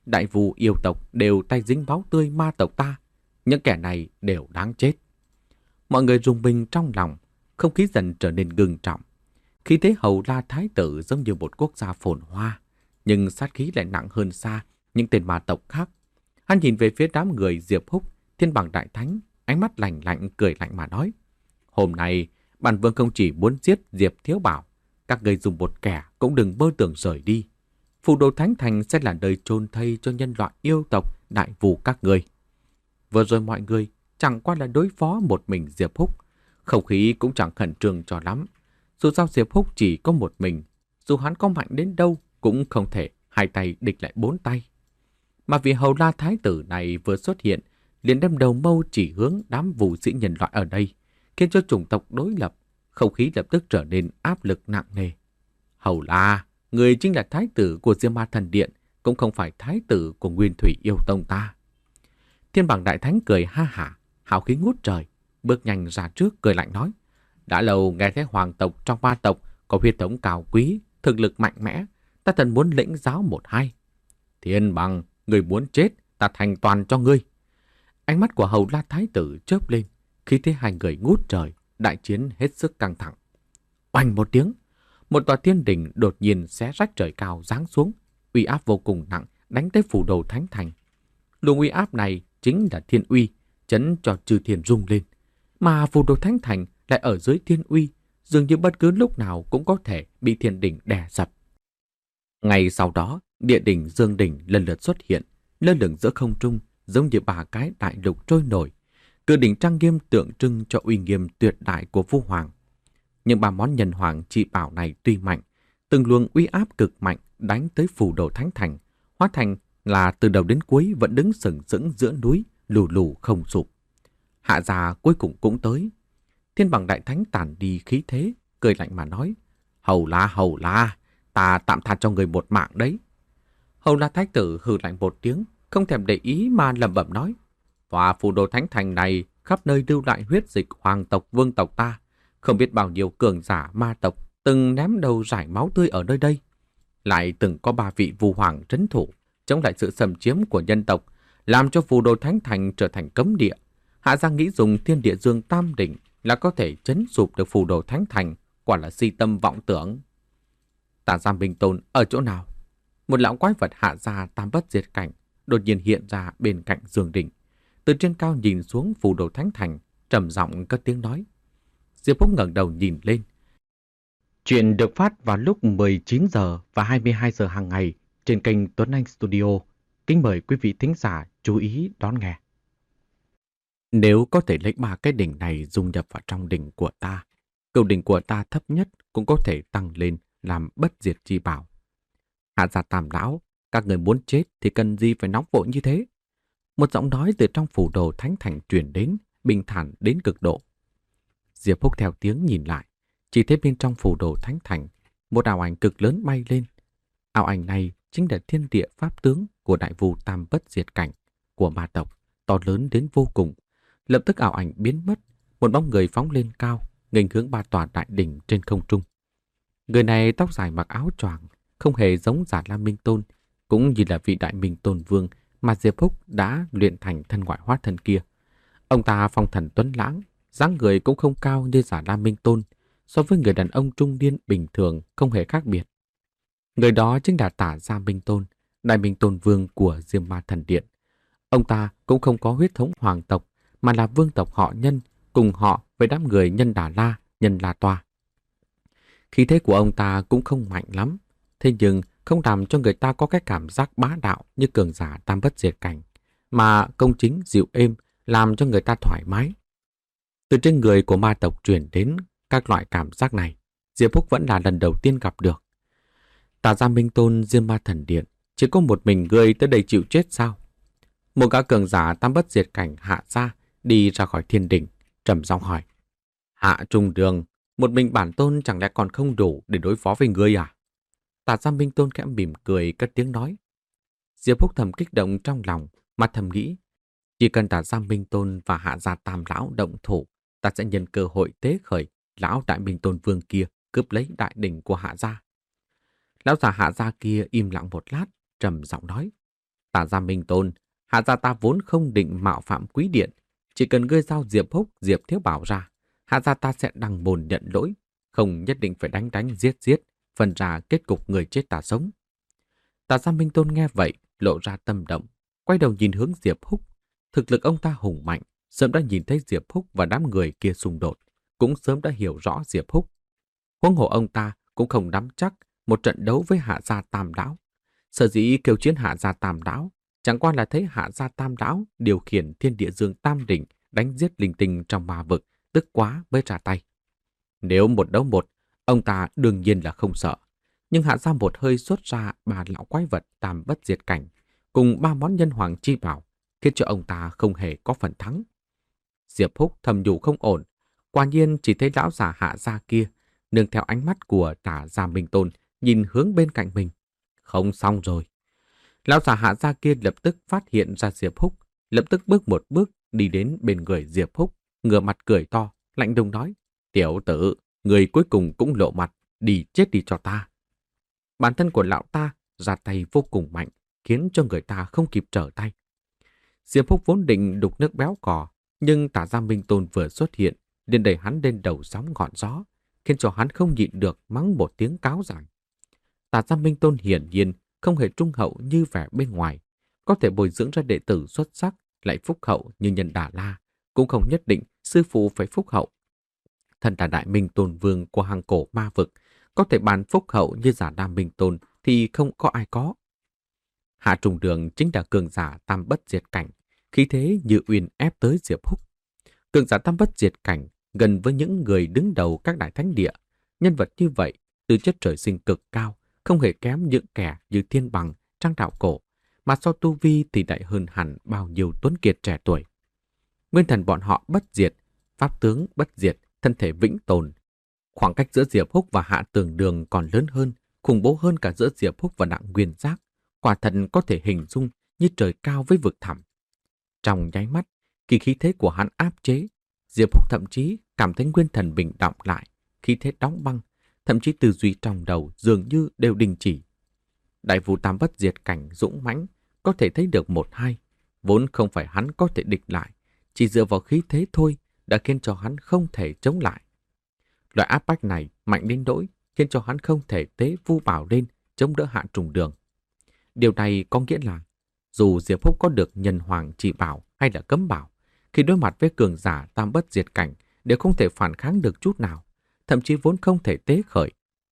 Speaker 1: đại vu yêu tộc đều tay dính máu tươi ma tộc ta. Những kẻ này đều đáng chết. Mọi người rùng mình trong lòng, không khí dần trở nên ngưng trọng. Khí thế Hầu La Thái Tử giống như một quốc gia phồn hoa, nhưng sát khí lại nặng hơn xa những tên ma tộc khác. Hắn nhìn về phía đám người Diệp Húc, Thiên Bằng Đại Thánh, ánh mắt lạnh lạnh cười lạnh mà nói: Hôm nay, bản vương không chỉ muốn giết Diệp Thiếu Bảo, các người dùng một kẻ cũng đừng mơ tưởng rời đi. Phù Đồ Thánh Thành sẽ là nơi chôn thây cho nhân loại yêu tộc đại vù các người. Vừa rồi mọi người chẳng qua là đối phó một mình Diệp Húc, không khí cũng chẳng khẩn trương cho lắm. Dù sao Diệp Húc chỉ có một mình, dù hắn có mạnh đến đâu cũng không thể hai tay địch lại bốn tay. Mà vì Hầu La Thái Tử này vừa xuất hiện, liền đem đầu mâu chỉ hướng đám vũ sĩ nhân loại ở đây, khiến cho chủng tộc đối lập, không khí lập tức trở nên áp lực nặng nề. Hầu La, người chính là thái tử của Diêm Ma Thần Điện, cũng không phải thái tử của Nguyên Thủy Yêu Tông ta. Thiên Bằng Đại Thánh cười ha hả, hào khí ngút trời, bước nhanh ra trước cười lạnh nói: Đã lâu nghe thấy hoàng tộc trong ba tộc có huyết thống cao quý, thực lực mạnh mẽ, ta thần muốn lĩnh giáo một hai. Thiên Bằng, người muốn chết, ta thành toàn cho ngươi. Ánh mắt của Hầu La Thái Tử chớp lên, khi thấy hai người ngút trời, đại chiến hết sức căng thẳng. Oanh một tiếng, một tòa thiên đỉnh đột nhiên xé rách trời cao giáng xuống, uy áp vô cùng nặng đánh tới Phù Đồ Thánh Thành. Luồng uy áp này chính là thiên uy, chấn cho chư thiên rung lên, mà Phù Đồ Thánh Thành lại ở dưới thiên uy, dường như bất cứ lúc nào cũng có thể bị thiên đỉnh đè sập. Ngày sau đó, địa đỉnh Dương đỉnh lần lượt xuất hiện, lơ lửng giữa không trung, giống như ba cái đại lục trôi nổi. Cự đỉnh trang nghiêm tượng trưng cho uy nghiêm tuyệt đại của vua hoàng. Nhưng ba món nhân hoàng chi bảo này tuy mạnh, từng luồng uy áp cực mạnh đánh tới Phù Đồ Thánh Thành, hóa thành là từ đầu đến cuối vẫn đứng sừng sững giữa núi, lù lù không sụp. Hạ gia cuối cùng cũng tới. Thiên Bằng Đại Thánh tản đi khí thế, cười lạnh mà nói: Hầu La, Hầu La, ta tạm tha cho người một mạng đấy. Hầu La Thái Tử hừ lạnh một tiếng, không thèm để ý mà lẩm bẩm nói: Và Phù Đồ Thánh Thành này khắp nơi lưu lại huyết dịch hoàng tộc vương tộc ta, không biết bao nhiêu cường giả ma tộc từng ném đầu rải máu tươi ở nơi đây. Lại từng có ba vị vù hoàng trấn thủ, chống lại sự xâm chiếm của nhân tộc, làm cho Phù Đồ Thánh Thành trở thành cấm địa. Hạ gia nghĩ dùng Thiên Địa Dương Tam Đỉnh là có thể chấn sụp được Phù Đồ Thánh Thành, quả là si tâm vọng tưởng. Tà Gia Minh Tôn ở chỗ nào? Một lão quái vật hạ gia tam bất diệt cảnh đột nhiên hiện ra bên cạnh Dương đỉnh, từ trên cao nhìn xuống Phù Đồ Thánh Thành, trầm giọng cất tiếng nói. Diệp Húc ngẩng đầu nhìn lên. Chuyện được phát vào lúc mười chín giờ và hai mươi hai giờ hàng ngày trên kênh Tuấn Anh Studio. Kính mời quý vị thính giả chú ý đón nghe. Nếu có thể lấy ba cái đỉnh này dung nhập vào trong đỉnh của ta, cửu đỉnh của ta thấp nhất cũng có thể tăng lên làm bất diệt chi bảo. Hạ gia Tam lão, các người muốn chết thì cần gì phải nóng vội như thế? Một giọng nói từ trong Phù Đồ Thánh Thành truyền đến, bình thản đến cực độ. Diệp Húc theo tiếng nhìn lại, chỉ thấy bên trong Phù Đồ Thánh Thành, một ảo ảnh cực lớn bay lên. Ảo ảnh này chính là thiên địa pháp tướng của đại vù tam bất diệt cảnh của ma tộc, to lớn đến vô cùng. Lập tức ảo ảnh biến mất, một bóng người phóng lên cao, nghênh hướng ba tòa đại đỉnh trên không trung. Người này tóc dài mặc áo choàng, không hề giống Già Lam Minh Tôn, cũng như là vị đại Minh Tôn Vương mà Diệp Húc đã luyện thành thân ngoại hóa thân kia. Ông ta phong thần tuấn lãng, dáng người cũng không cao như Già Lam Minh Tôn, so với người đàn ông trung niên bình thường không hề khác biệt. Người đó chính là Tả Gia Minh Tôn, đại Minh Tôn Vương của Diêm Ma Thần Điện. Ông ta cũng không có huyết thống hoàng tộc, mà là vương tộc họ Nhân, cùng họ với đám người Nhân Đà La, Nhân La Toa. Khí thế của ông ta cũng không mạnh lắm, thế nhưng không làm cho người ta có cái cảm giác bá đạo như cường giả tam bất diệt cảnh, mà công chính dịu êm làm cho người ta thoải mái. Từ trên người của ma tộc truyền đến các loại cảm giác này, Diệp Húc vẫn là lần đầu tiên gặp được. Tả Gia Minh Tôn Diêm Ma Thần Điện, chỉ có một mình ngươi tới đây chịu chết sao? Một gã cường giả tam bất diệt cảnh hạ gia đi ra khỏi thiên đỉnh, trầm giọng hỏi. Hạ Trung Đường, một mình bản tôn chẳng lẽ còn không đủ để đối phó với ngươi à? Tả Gia Minh Tôn khẽ mỉm cười cất tiếng nói. Diệp Húc thầm kích động trong lòng, mà thầm nghĩ, chỉ cần Tả Gia Minh Tôn và Hạ Gia Tam lão động thủ, ta sẽ nhân cơ hội tế khởi lão đại Minh Tôn Vương kia cướp lấy đại đỉnh của Hạ Gia. Lão già Hạ Gia kia im lặng một lát, trầm giọng nói. Tả gia Minh Tôn, Hạ gia ta vốn không định mạo phạm quý điện. Chỉ cần ngươi giao Diệp Húc, Diệp Thiếu Bảo ra, Hạ gia ta sẽ đăng môn nhận lỗi. Không nhất định phải đánh đánh giết giết, phần ra kết cục người chết ta sống. Tả gia Minh Tôn nghe vậy, lộ ra tâm động, quay đầu nhìn hướng Diệp Húc. Thực lực ông ta hùng mạnh, sớm đã nhìn thấy Diệp Húc và đám người kia xung đột, cũng sớm đã hiểu rõ Diệp Húc. Huống hồ ông ta cũng không nắm chắc một trận đấu với Hạ gia Tam Đảo. Sở dĩ kêu chiến Hạ gia Tam Đảo, chẳng qua là thấy Hạ gia Tam Đảo điều khiển thiên địa dương tam đỉnh đánh giết linh tinh trong ma vực, tức quá mới ra tay. Nếu một đấu một, ông ta đương nhiên là không sợ. Nhưng Hạ gia một hơi xuất ra ba lão quái vật tam bất diệt cảnh, cùng ba món nhân hoàng chi bảo, khiến cho ông ta không hề có phần thắng. Diệp Húc thầm nhủ không ổn, quả nhiên chỉ thấy lão già Hạ gia kia, nương theo ánh mắt của Tả gia Minh Tôn, nhìn hướng bên cạnh mình. Không xong rồi. Lão già Hạ gia kia lập tức phát hiện ra Diệp Húc, lập tức bước một bước đi đến bên người Diệp Húc, ngửa mặt cười to, lạnh lùng nói: Tiểu tử, người cuối cùng cũng lộ mặt, đi chết đi cho ta. Bản thân của lão ta ra tay vô cùng mạnh, khiến cho người ta không kịp trở tay. Diệp Húc vốn định đục nước béo cò, nhưng Tả gia Minh Tôn vừa xuất hiện, liền đẩy hắn lên đầu sóng ngọn gió, khiến cho hắn không nhịn được mắng một tiếng cáo giảng. Tả gia Minh Tôn hiển nhiên không hề trung hậu như vẻ bên ngoài, có thể bồi dưỡng ra đệ tử xuất sắc lại phúc hậu như Nhân Đà La, cũng không nhất định sư phụ phải phúc hậu. Thần là Đại Minh Tôn Vương của hàng cổ ma vực, có thể bàn phúc hậu như giả Nam Minh Tôn thì không có ai có. Hạ Trùng Đường chính là cường giả tam bất diệt cảnh, khí thế như uyên ép tới Diệp Húc. Cường giả tam bất diệt cảnh gần với những người đứng đầu các đại thánh địa, nhân vật như vậy tư chất trời sinh cực cao, không hề kém những kẻ như Thiên Bằng, Trang Đạo Cổ, mà so tu vi thì đại hơn hẳn bao nhiêu tuấn kiệt trẻ tuổi. Nguyên thần bọn họ bất diệt, pháp tướng bất diệt, thân thể vĩnh tồn. Khoảng cách giữa Diệp Húc và Hạ Tường Đường còn lớn hơn, khủng bố hơn cả giữa Diệp Húc và Đặng Nguyên Giác, quả thật có thể hình dung như trời cao với vực thẳm. Trong nháy mắt, khi khí thế của hắn áp chế, Diệp Húc thậm chí cảm thấy nguyên thần bình động lại, khí thế đóng băng, thậm chí tư duy trong đầu dường như đều đình chỉ. Đại vũ tam bất diệt cảnh dũng mãnh, có thể thấy được một hai, vốn không phải hắn có thể địch lại, chỉ dựa vào khí thế thôi đã khiến cho hắn không thể chống lại. Loại áp bách này mạnh đến nỗi khiến cho hắn không thể tế vu bảo lên chống đỡ Hạ Trùng Đường. Điều này có nghĩa là dù Diệp Húc có được nhân hoàng chỉ bảo hay là cấm bảo, khi đối mặt với cường giả tam bất diệt cảnh đều không thể phản kháng được chút nào, thậm chí vốn không thể tế khởi.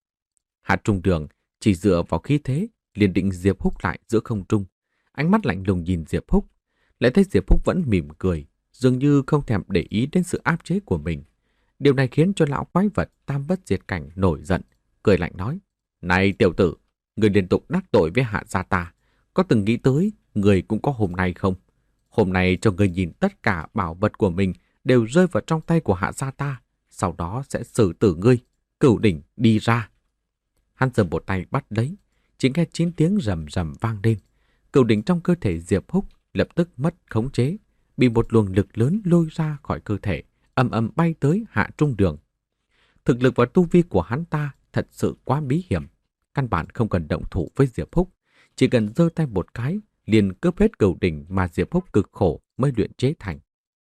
Speaker 1: Hạ Trùng Đường chỉ dựa vào khí thế liền định Diệp Húc lại giữa không trung, ánh mắt lạnh lùng nhìn Diệp Húc, lại thấy Diệp Húc vẫn mỉm cười, dường như không thèm để ý đến sự áp chế của mình. Điều này khiến cho lão quái vật tam bất diệt cảnh nổi giận, cười lạnh nói: Này tiểu tử, người liên tục đắc tội với Hạ gia ta, có từng nghĩ tới người cũng có hôm nay không? Hôm nay cho người nhìn tất cả bảo vật của mình đều rơi vào trong tay của Hạ gia ta, sau đó sẽ xử tử ngươi. Cửu đỉnh đi ra. Hắn giơ một tay bắt lấy, chỉ nghe chín tiếng rầm rầm vang lên. Cửu đỉnh trong cơ thể Diệp Húc lập tức mất khống chế, bị một luồng lực lớn lôi ra khỏi cơ thể, ầm ầm bay tới Hạ Trung Đường. Thực lực và tu vi của hắn ta thật sự quá bí hiểm, căn bản không cần động thủ với Diệp Húc, chỉ cần giơ tay một cái liền cướp hết cửu đỉnh mà Diệp Húc cực khổ mới luyện chế thành.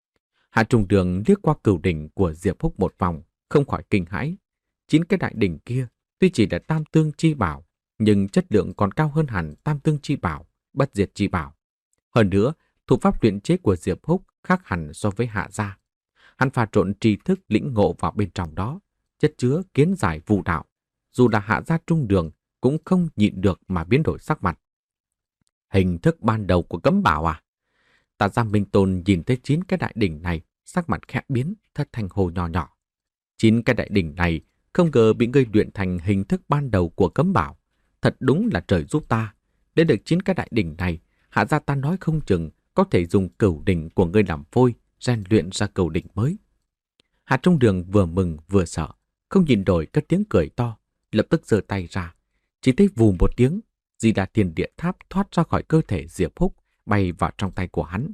Speaker 1: Hạ Trùng Đường liếc qua cửu đỉnh của Diệp Húc một vòng, không khỏi kinh hãi. Chín cái đại đỉnh kia tuy chỉ là tam tương chi bảo, nhưng chất lượng còn cao hơn hẳn tam tương chi bảo, bất diệt chi bảo. Hơn nữa, thủ pháp luyện chế của Diệp Húc khác hẳn so với Hạ gia. Hắn pha trộn tri thức lĩnh ngộ vào bên trong đó, chất chứa kiến giải vũ đạo. Dù là Hạ gia Trung Đường cũng không nhịn được mà biến đổi sắc mặt. Hình thức ban đầu của cấm bảo à? Tả gia Minh Tôn nhìn thấy chín cái đại đỉnh này, sắc mặt khẽ biến, thất thanh hồ nhỏ nhỏ. Chín cái đại đỉnh này không ngờ bị ngươi luyện thành hình thức ban đầu của cấm bảo. Thật đúng là trời giúp ta. Để được chín cái đại đỉnh này, Hạ gia ta nói không chừng có thể dùng cửu đỉnh của ngươi làm phôi, rèn luyện ra cửu đỉnh mới. Hạ Trung Đường vừa mừng vừa sợ, không nhìn đổi cất tiếng cười to, lập tức giơ tay ra. Chỉ thấy vù một tiếng, Di Đà Thiên Địa Tháp thoát ra khỏi cơ thể Diệp Húc, bay vào trong tay của hắn.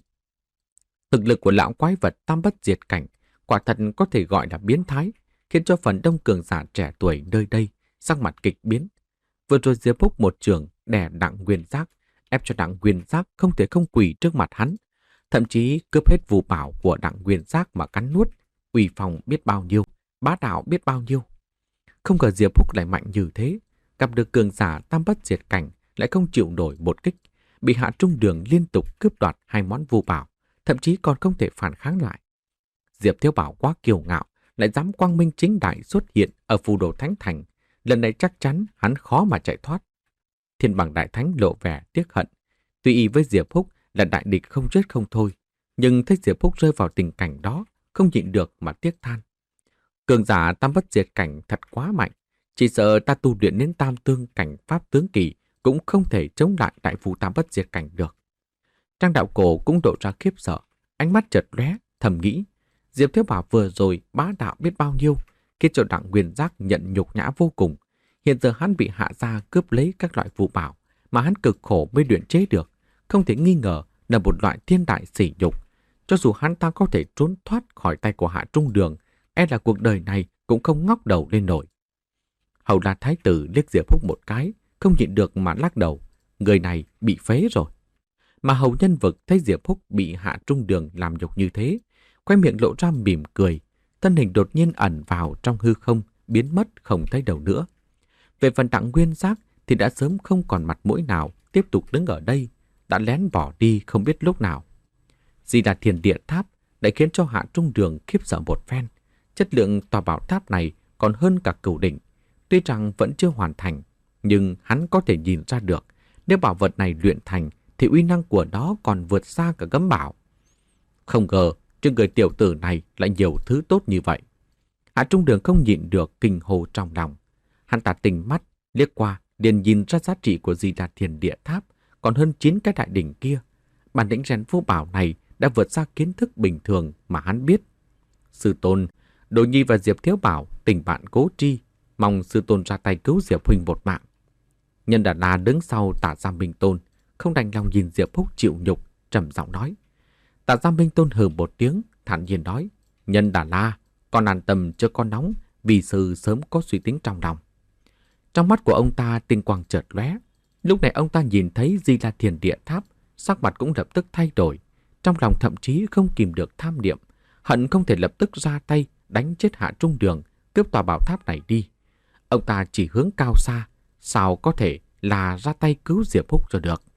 Speaker 1: Thực lực của lão quái vật tam bất diệt cảnh quả thật có thể gọi là biến thái, khiến cho phần đông cường giả trẻ tuổi nơi đây sắc mặt kịch biến. Vừa rồi Diệp Húc một trường đè Đặng Nguyên Giác, ép cho Đặng Nguyên Giác không thể không quỳ trước mặt hắn, thậm chí cướp hết phù bảo của Đặng Nguyên Giác mà cắn nuốt, uy phong biết bao nhiêu, bá đạo biết bao nhiêu. Không ngờ Diệp Húc lại mạnh như thế, gặp được cường giả tam bất diệt cảnh lại không chịu nổi một kích, bị Hạ Trung Đường liên tục cướp đoạt hai món phù bảo, thậm chí còn không thể phản kháng lại. Diệp Thiếu Bảo quá kiêu ngạo, lại dám quang minh chính đại xuất hiện ở phù đồ thánh thành, lần này chắc chắn hắn khó mà chạy thoát. Thiên Bằng Đại Thánh lộ vẻ tiếc hận, tuy y với Diệp Húc là đại địch không chết không thôi, nhưng thấy Diệp Húc rơi vào tình cảnh đó, không nhịn được mà tiếc than. Cường giả tam bất diệt cảnh thật quá mạnh, chỉ sợ ta tu luyện đến tam tương cảnh pháp tướng kỳ cũng không thể chống lại đại phù tam bất diệt cảnh được. Trang Đạo Cổ cũng độ ra khiếp sợ, ánh mắt chợt lóe, thầm nghĩ, Diệp Thiếu Bảo vừa rồi bá đạo biết bao nhiêu, khiến cho Đặng Nguyên Giác nhận nhục nhã vô cùng. Hiện giờ hắn bị Hạ gia cướp lấy các loại phù bảo mà hắn cực khổ mới luyện chế được, không thể nghi ngờ là một loại thiên đại sỉ nhục. Cho dù hắn ta có thể trốn thoát khỏi tay của Hạ Trung Đường, e là cuộc đời này cũng không ngóc đầu lên nổi. Hầu La Thái tử liếc Diệp Húc một cái, không nhịn được mà lắc đầu, người này bị phế rồi. Mà Hầu Nhân Vực thấy Diệp Húc bị Hạ Trung Đường làm nhục như thế, quay miệng lộ ra mỉm cười, thân hình đột nhiên ẩn vào trong hư không, biến mất không thấy đâu nữa. Về phần Đặng Nguyên Giác thì đã sớm không còn mặt mũi nào tiếp tục đứng ở đây, đã lén bỏ đi không biết lúc nào. Di Đà Thiền Địa Tháp đã khiến cho Hạ Trung Đường khiếp sợ một phen. Chất lượng tòa bảo tháp này còn hơn cả Cửu Đỉnh. Tuy rằng vẫn chưa hoàn thành, nhưng hắn có thể nhìn ra được, nếu bảo vật này luyện thành thì uy năng của nó còn vượt xa cả Gấm Bảo. Không ngờ trên người tiểu tử này lại nhiều thứ tốt như vậy. Hạ Trung Đường không nhịn được kinh hồ trong lòng. Hắn ta tình mắt liếc qua liền nhìn ra giá trị của Di Đà Thiền Địa Tháp còn hơn chín cái đại đỉnh kia. Bản lĩnh rèn phù bảo này đã vượt xa kiến thức bình thường mà hắn biết. Sư tôn, Đồ Nhi và Diệp Thiếu Bảo tình bạn cố tri, mong sư tôn ra tay cứu Diệp huynh một mạng. Nhân Đà La đứng sau Tả Giang Minh Tôn, không đành lòng nhìn Diệp Húc chịu nhục, trầm giọng nói. Tả Giang Minh Tôn hừ một tiếng, thản nhiên nói, Nhân Đà La, con an tâm cho con nóng, vì sư sớm có suy tính trong lòng. Trong mắt của ông ta tinh quang chợt lóe. Lúc này ông ta nhìn thấy Di La Thiền Địa Tháp, sắc mặt cũng lập tức thay đổi. Trong lòng thậm chí không kìm được tham niệm, hận không thể lập tức ra tay đánh chết Hạ Trung Đường, cướp tòa bảo tháp này đi. Ông ta chỉ hướng cao xa, sao có thể là ra tay cứu Diệp Húc cho được.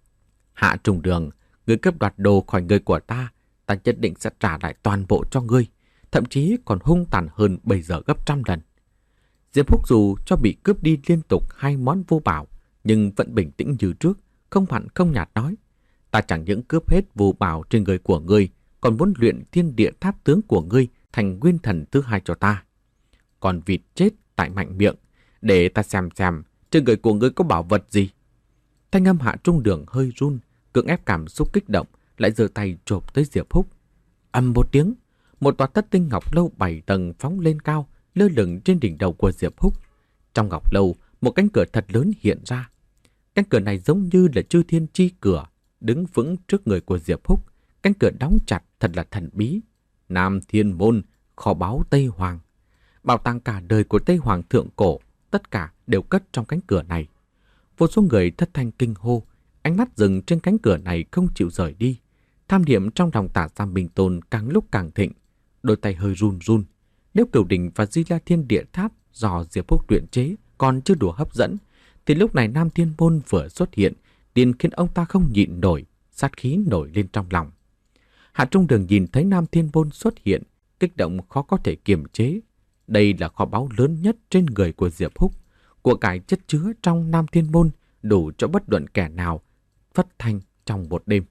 Speaker 1: Hạ Trung Đường, ngươi cướp đoạt đồ khỏi người của ta, ta nhất định sẽ trả lại toàn bộ cho ngươi, thậm chí còn hung tàn hơn bây giờ gấp trăm lần. Diệp Húc dù cho bị cướp đi liên tục hai món vô bảo, nhưng vẫn bình tĩnh như trước, không mặn không nhạt nói. Ta chẳng những cướp hết vô bảo trên người của ngươi, còn muốn luyện thiên địa tháp tướng của ngươi thành nguyên thần thứ hai cho ta. Còn vịt chết tại mạnh miệng, để ta xem xem trên người của ngươi có bảo vật gì. Thanh âm Hạ Trung Đường hơi run, cưỡng ép cảm xúc kích động, lại giơ tay chộp tới Diệp Húc. Ầm một tiếng, một tòa thất tinh ngọc lâu bảy tầng phóng lên cao, lơ lửng trên đỉnh đầu của Diệp Húc. Trong ngọc lâu, một cánh cửa thật lớn hiện ra. Cánh cửa này giống như là chư thiên chi cửa, đứng vững trước người của Diệp Húc. Cánh cửa đóng chặt thật là thần bí. Nam Thiên Môn, kho báu Tây Hoàng. Bảo tàng cả đời của Tây Hoàng thượng cổ, tất cả đều cất trong cánh cửa này. Vô số người thất thanh kinh hô, ánh mắt dừng trên cánh cửa này không chịu rời đi. Tham niệm trong lòng Tả Giang Minh Tôn càng lúc càng thịnh, đôi tay hơi run run. Nếu Cửu Đỉnh và Di La Thiên Địa Tháp do Diệp Húc luyện chế còn chưa đủ hấp dẫn, thì lúc này Nam Thiên Môn vừa xuất hiện, liền khiến ông ta không nhịn nổi, sát khí nổi lên trong lòng. Hạ Trung Đường nhìn thấy Nam Thiên Môn xuất hiện, kích động khó có thể kiềm chế. Đây là kho báu lớn nhất trên người của Diệp Húc, của cải chất chứa trong Nam Thiên Môn đủ cho bất luận kẻ nào phất thanh trong một đêm.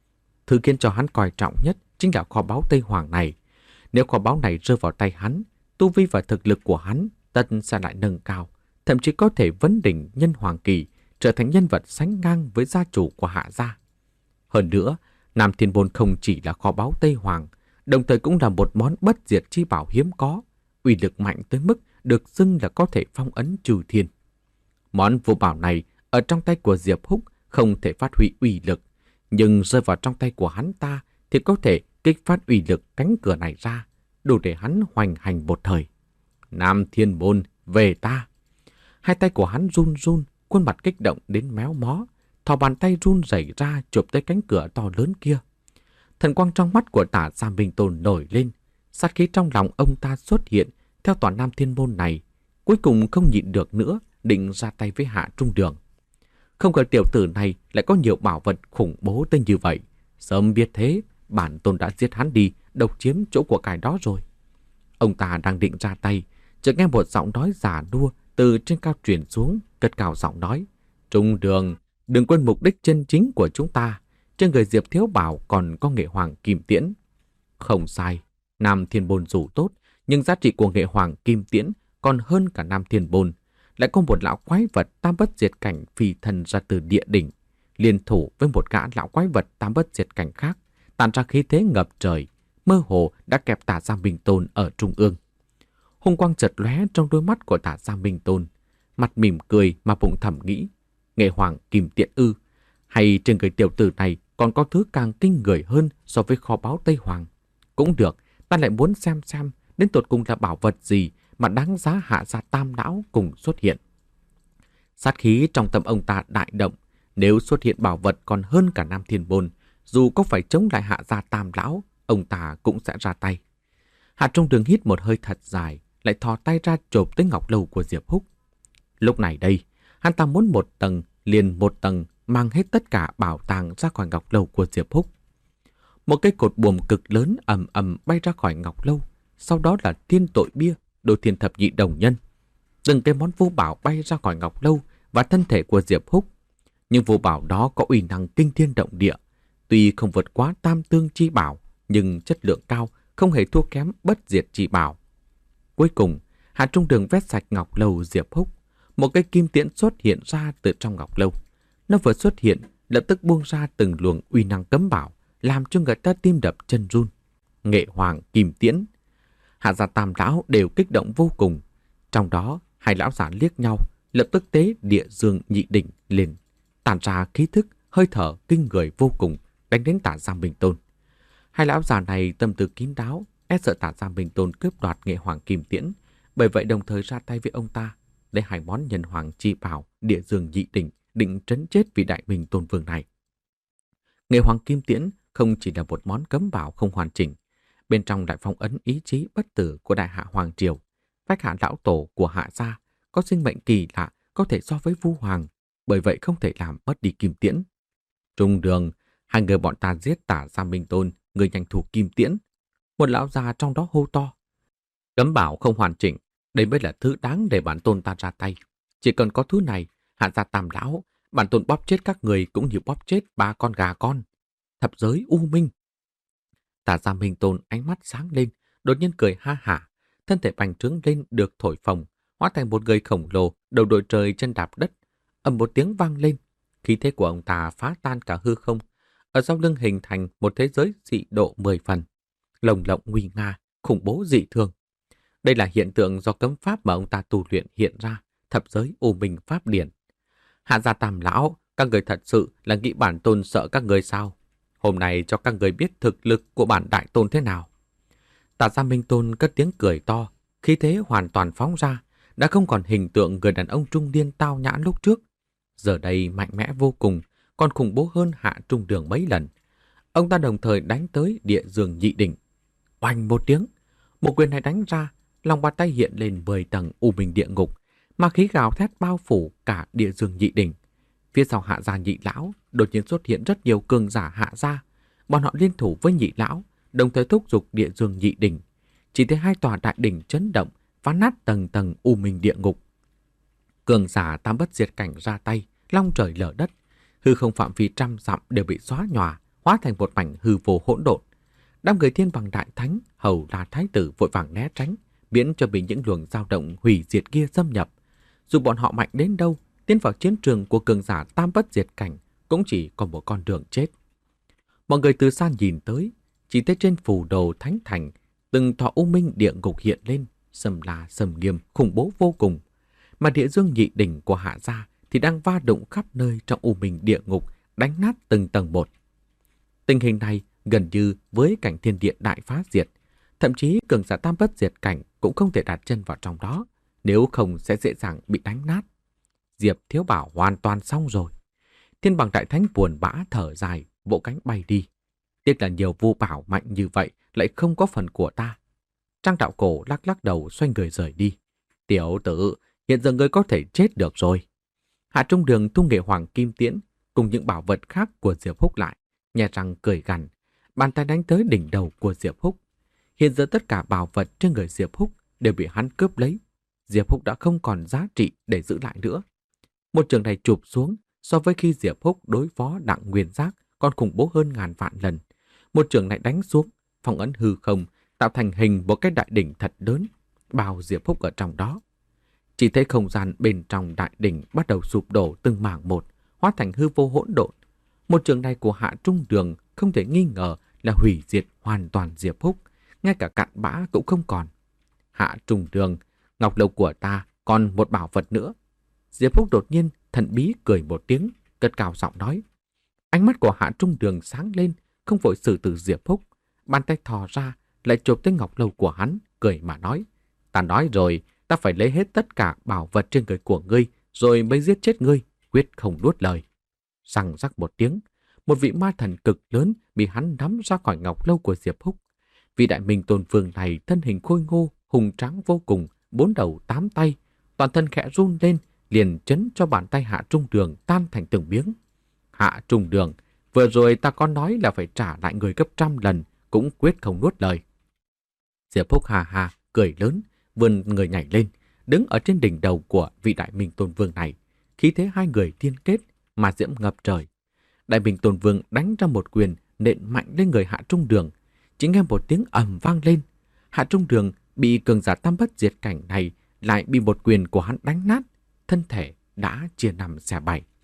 Speaker 1: Thứ khiến cho hắn coi trọng nhất chính là kho báu Tây Hoàng này. Nếu kho báu này rơi vào tay hắn, tu vi và thực lực của hắn tất sẽ lại nâng cao, thậm chí có thể vấn đỉnh nhân hoàng kỳ, trở thành nhân vật sánh ngang với gia chủ của Hạ gia. Hơn nữa, Nam Thiên Môn không chỉ là kho báu Tây Hoàng, đồng thời cũng là một món bất diệt chi bảo hiếm có, uy lực mạnh tới mức được xưng là có thể phong ấn trừ thiên. Món vô bảo này ở trong tay của Diệp Húc không thể phát huy uy lực, nhưng rơi vào trong tay của hắn ta thì có thể kích phát uy lực cánh cửa này ra, đủ để hắn hoành hành một thời. Nam Thiên Môn, về ta! Hai tay của hắn run run, khuôn mặt kích động đến méo mó, thò bàn tay run rẩy ra chụp tới cánh cửa to lớn kia. Thần quang trong mắt của Tả Gia Minh Tôn nổi lên, sát khí trong lòng ông ta xuất hiện theo tòa Nam Thiên Môn này, cuối cùng không nhịn được nữa, định ra tay với Hạ Trung Đường. Không ngờ tiểu tử này lại có nhiều bảo vật khủng bố tới như vậy. Sớm biết thế, bản tôn đã giết hắn đi, độc chiếm chỗ của cải đó rồi. Ông ta đang định ra tay, chợt nghe một giọng nói già nua từ trên cao truyền xuống, cất cao giọng nói: Trung Đường, đừng quên mục đích chân chính của chúng ta. Trên người Diệp Thiếu Bảo còn có nghệ hoàng kim tiễn. Không sai, Nam Thiên Bôn dù tốt, nhưng giá trị của nghệ hoàng kim tiễn còn hơn cả Nam Thiên Bôn. Lại có một lão quái vật tam bất diệt cảnh phi thần ra từ địa đỉnh, liên thủ với một gã lão quái vật tam bất diệt cảnh khác, tản ra khí thế ngập trời, mơ hồ đã kẹp Tả Gia Minh Tôn ở trung ương. Hung quang chợt lóe trong đôi mắt của Tả Gia Minh Tôn, mặt mỉm cười mà bụng thầm nghĩ: nghệ hoàng kim tiễn ư? Hay trên người tiểu tử này còn có thứ càng kinh người hơn so với kho báu Tây Hoàng? Cũng được, ta lại muốn xem xem đến tột cùng là bảo vật gì mà đáng giá Hạ gia tam lão cùng xuất hiện. Sát khí trong tâm ông ta đại động, nếu xuất hiện bảo vật còn hơn cả Nam Thiên Bôn, dù có phải chống lại Hạ gia tam lão, ông ta cũng sẽ ra tay. Hạ Trung Đường hít một hơi thật dài, lại thò tay ra chộp tới ngọc lâu của Diệp Húc. Lúc này đây, hắn ta muốn một tầng liền một tầng mang hết tất cả bảo tàng ra khỏi ngọc lâu của Diệp Húc. Một cây cột buồm cực lớn ầm ầm bay ra khỏi ngọc lâu, sau đó là thiên tội bia, đồ thiên thập nhị đồng nhân. Từng cái món vô bảo bay ra khỏi ngọc lâu và thân thể của Diệp Húc. Nhưng vô bảo đó có uy năng kinh thiên động địa, tuy không vượt quá tam tương chi bảo, nhưng chất lượng cao, không hề thua kém bất diệt chi bảo. Cuối cùng, Hạ Trung Đường vét sạch ngọc lâu Diệp Húc, một cây kim tiễn xuất hiện ra từ trong ngọc lâu. Nó vừa xuất hiện, lập tức buông ra từng luồng uy năng cấm bảo, làm cho người ta tim đập chân run. Nghệ hoàng kim tiễn. Hạ gia tam lão đều kích động vô cùng. Trong đó, hai lão giả liếc nhau, lập tức tế địa dương nhị đỉnh lên, tản ra khí thức, hơi thở kinh người vô cùng, đánh đến Tả Gia Minh Tôn. Hai lão già này tâm tư kín đáo, e sợ Tả Gia Minh Tôn cướp đoạt nghệ hoàng kim tiễn, bởi vậy đồng thời ra tay với ông ta, để hai món nhân hoàng chi bảo địa dương nhị đỉnh định trấn chết vị đại Minh Tôn vương này. Nghệ hoàng kim tiễn không chỉ là một món cấm bảo không hoàn chỉnh, bên trong lại phong ấn ý chí bất tử của đại hạ hoàng triều, phách hạ lão tổ của Hạ gia, có sinh mệnh kỳ lạ có thể so với Vu Hoàng, bởi vậy không thể làm mất đi kim tiễn. Trung Đường, hai người bọn ta giết Tả Gia Minh Tôn, người nhanh thủ kim tiễn. Một lão già trong đó hô to: cấm bảo không hoàn chỉnh, đây mới là thứ đáng để bản tôn ta ra tay. Chỉ cần có thứ này, Hạ gia tam lão, bản tôn bóp chết các người cũng như bóp chết ba con gà con. Thập giới u minh. Tả Gia Minh Tôn ánh mắt sáng lên, đột nhiên cười ha hả, thân thể bành trướng lên được thổi phồng, hóa thành một người khổng lồ, đầu đội trời chân đạp đất. Ầm một tiếng vang lên, khí thế của ông ta phá tan cả hư không, ở sau lưng hình thành một thế giới dị độ mười phần, lồng lộng nguy nga, khủng bố dị thường. Đây là hiện tượng do cấm pháp mà ông ta tu luyện hiện ra, thập giới u minh pháp điển. Hạ gia tam lão, các người thật sự là nghĩ bản tôn sợ các người sao? Hôm nay cho các người biết thực lực của bản đại tôn thế nào. Tả Gia Minh Tôn cất tiếng cười to, khí thế hoàn toàn phóng ra, đã không còn hình tượng người đàn ông trung niên tao nhã lúc trước. Giờ đây mạnh mẽ vô cùng, còn khủng bố hơn Hạ Trung Đường mấy lần. Ông ta đồng thời đánh tới địa dương nhị đỉnh. Oanh một tiếng, một quyền này đánh ra, lòng bàn tay hiện lên mười tầng u minh địa ngục, mà khí gào thét bao phủ cả địa dương nhị đỉnh. Phía sau Hạ gia nhị lão đột nhiên xuất hiện rất nhiều cường giả Hạ gia, bọn họ liên thủ với nhị lão, đồng thời thúc giục địa dương nhị đỉnh. Chỉ thấy hai tòa đại đỉnh chấn động, phá nát tầng tầng u minh địa ngục. Cường giả tam bất diệt cảnh ra tay, long trời lở đất, hư không phạm vi trăm dặm đều bị xóa nhòa, hóa thành một mảnh hư vô hỗn độn. Đám người thiên bằng đại thánh, hầu là thái tử vội vàng né tránh, miễn cho bị những luồng dao động hủy diệt kia xâm nhập. Dù bọn họ mạnh đến đâu, tiến vào chiến trường của cường giả tam bất diệt cảnh cũng chỉ còn một con đường chết. Mọi người từ xa nhìn tới, chỉ thấy trên phù đồ thánh thành, từng tòa u minh địa ngục hiện lên, sầm la sầm nghiêm, khủng bố vô cùng. Mà địa dương nhị đỉnh của Hạ gia thì đang va đụng khắp nơi trong u minh địa ngục, đánh nát từng tầng một. Tình hình này gần như với cảnh thiên địa đại phá diệt, thậm chí cường giả tam bất diệt cảnh cũng không thể đặt chân vào trong đó, nếu không sẽ dễ dàng bị đánh nát. Diệp Thiếu Bảo hoàn toàn xong rồi. Thiên Bằng Đại Thánh buồn bã thở dài, vỗ cánh bay đi. Tiếc là nhiều vu bảo mạnh như vậy lại không có phần của ta. Trang Đạo Cổ lắc lắc đầu xoay người rời đi. Tiểu tử, hiện giờ ngươi có thể chết được rồi. Hạ Trung Đường thu nghệ hoàng kim tiễn cùng những bảo vật khác của Diệp Húc lại, nhè răng cười gằn, bàn tay đánh tới đỉnh đầu của Diệp Húc. Hiện giờ tất cả bảo vật trên người Diệp Húc đều bị hắn cướp lấy. Diệp Húc đã không còn giá trị để giữ lại nữa. Một trường này chụp xuống, so với khi Diệp Húc đối phó Đặng Nguyên Giác còn khủng bố hơn ngàn vạn lần. Một trường này đánh xuống, phong ấn hư không, tạo thành hình một cái đại đỉnh thật lớn, bao Diệp Húc ở trong đó. Chỉ thấy không gian bên trong đại đỉnh bắt đầu sụp đổ từng mảng một, hóa thành hư vô hỗn độn. Một trường này của Hạ Trung Đường không thể nghi ngờ là hủy diệt hoàn toàn Diệp Húc, ngay cả cặn bã cũng không còn. Hạ Trung Đường, ngọc lâu của ta còn một bảo vật nữa. Diệp Húc đột nhiên thần bí cười một tiếng, cất cao giọng nói. Ánh mắt của Hạ Trung Đường sáng lên, không vội xử tử Diệp Húc, bàn tay thò ra lại chộp tới ngọc lâu của hắn, cười mà nói: Ta nói rồi, ta phải lấy hết tất cả bảo vật trên người của ngươi, rồi mới giết chết ngươi, quyết không nuốt lời. Răng rắc một tiếng, một vị ma thần cực lớn bị hắn nắm ra khỏi ngọc lâu của Diệp Húc. Vị Đại Minh Tôn Vương này thân hình khôi ngô, hùng tráng vô cùng, bốn đầu tám tay, toàn thân khẽ run lên, liền chấn cho bàn tay Hạ Trung Đường tan thành từng miếng. Hạ Trung Đường, vừa rồi ta có nói là phải trả lại người gấp trăm lần, cũng quyết không nuốt lời. Diệp Húc hà hà cười lớn, vươn người nhảy lên, đứng ở trên đỉnh đầu của vị Đại Minh Tôn Vương này. Khí thế hai người liên kết, mà diễm ngập trời. Đại Minh Tôn Vương đánh ra một quyền, nện mạnh lên người Hạ Trung Đường. Chỉ nghe một tiếng ầm vang lên. Hạ Trung Đường bị cường giả tam bất diệt cảnh này lại bị một quyền của hắn đánh nát, thân thể đã chia năm xẻ bảy.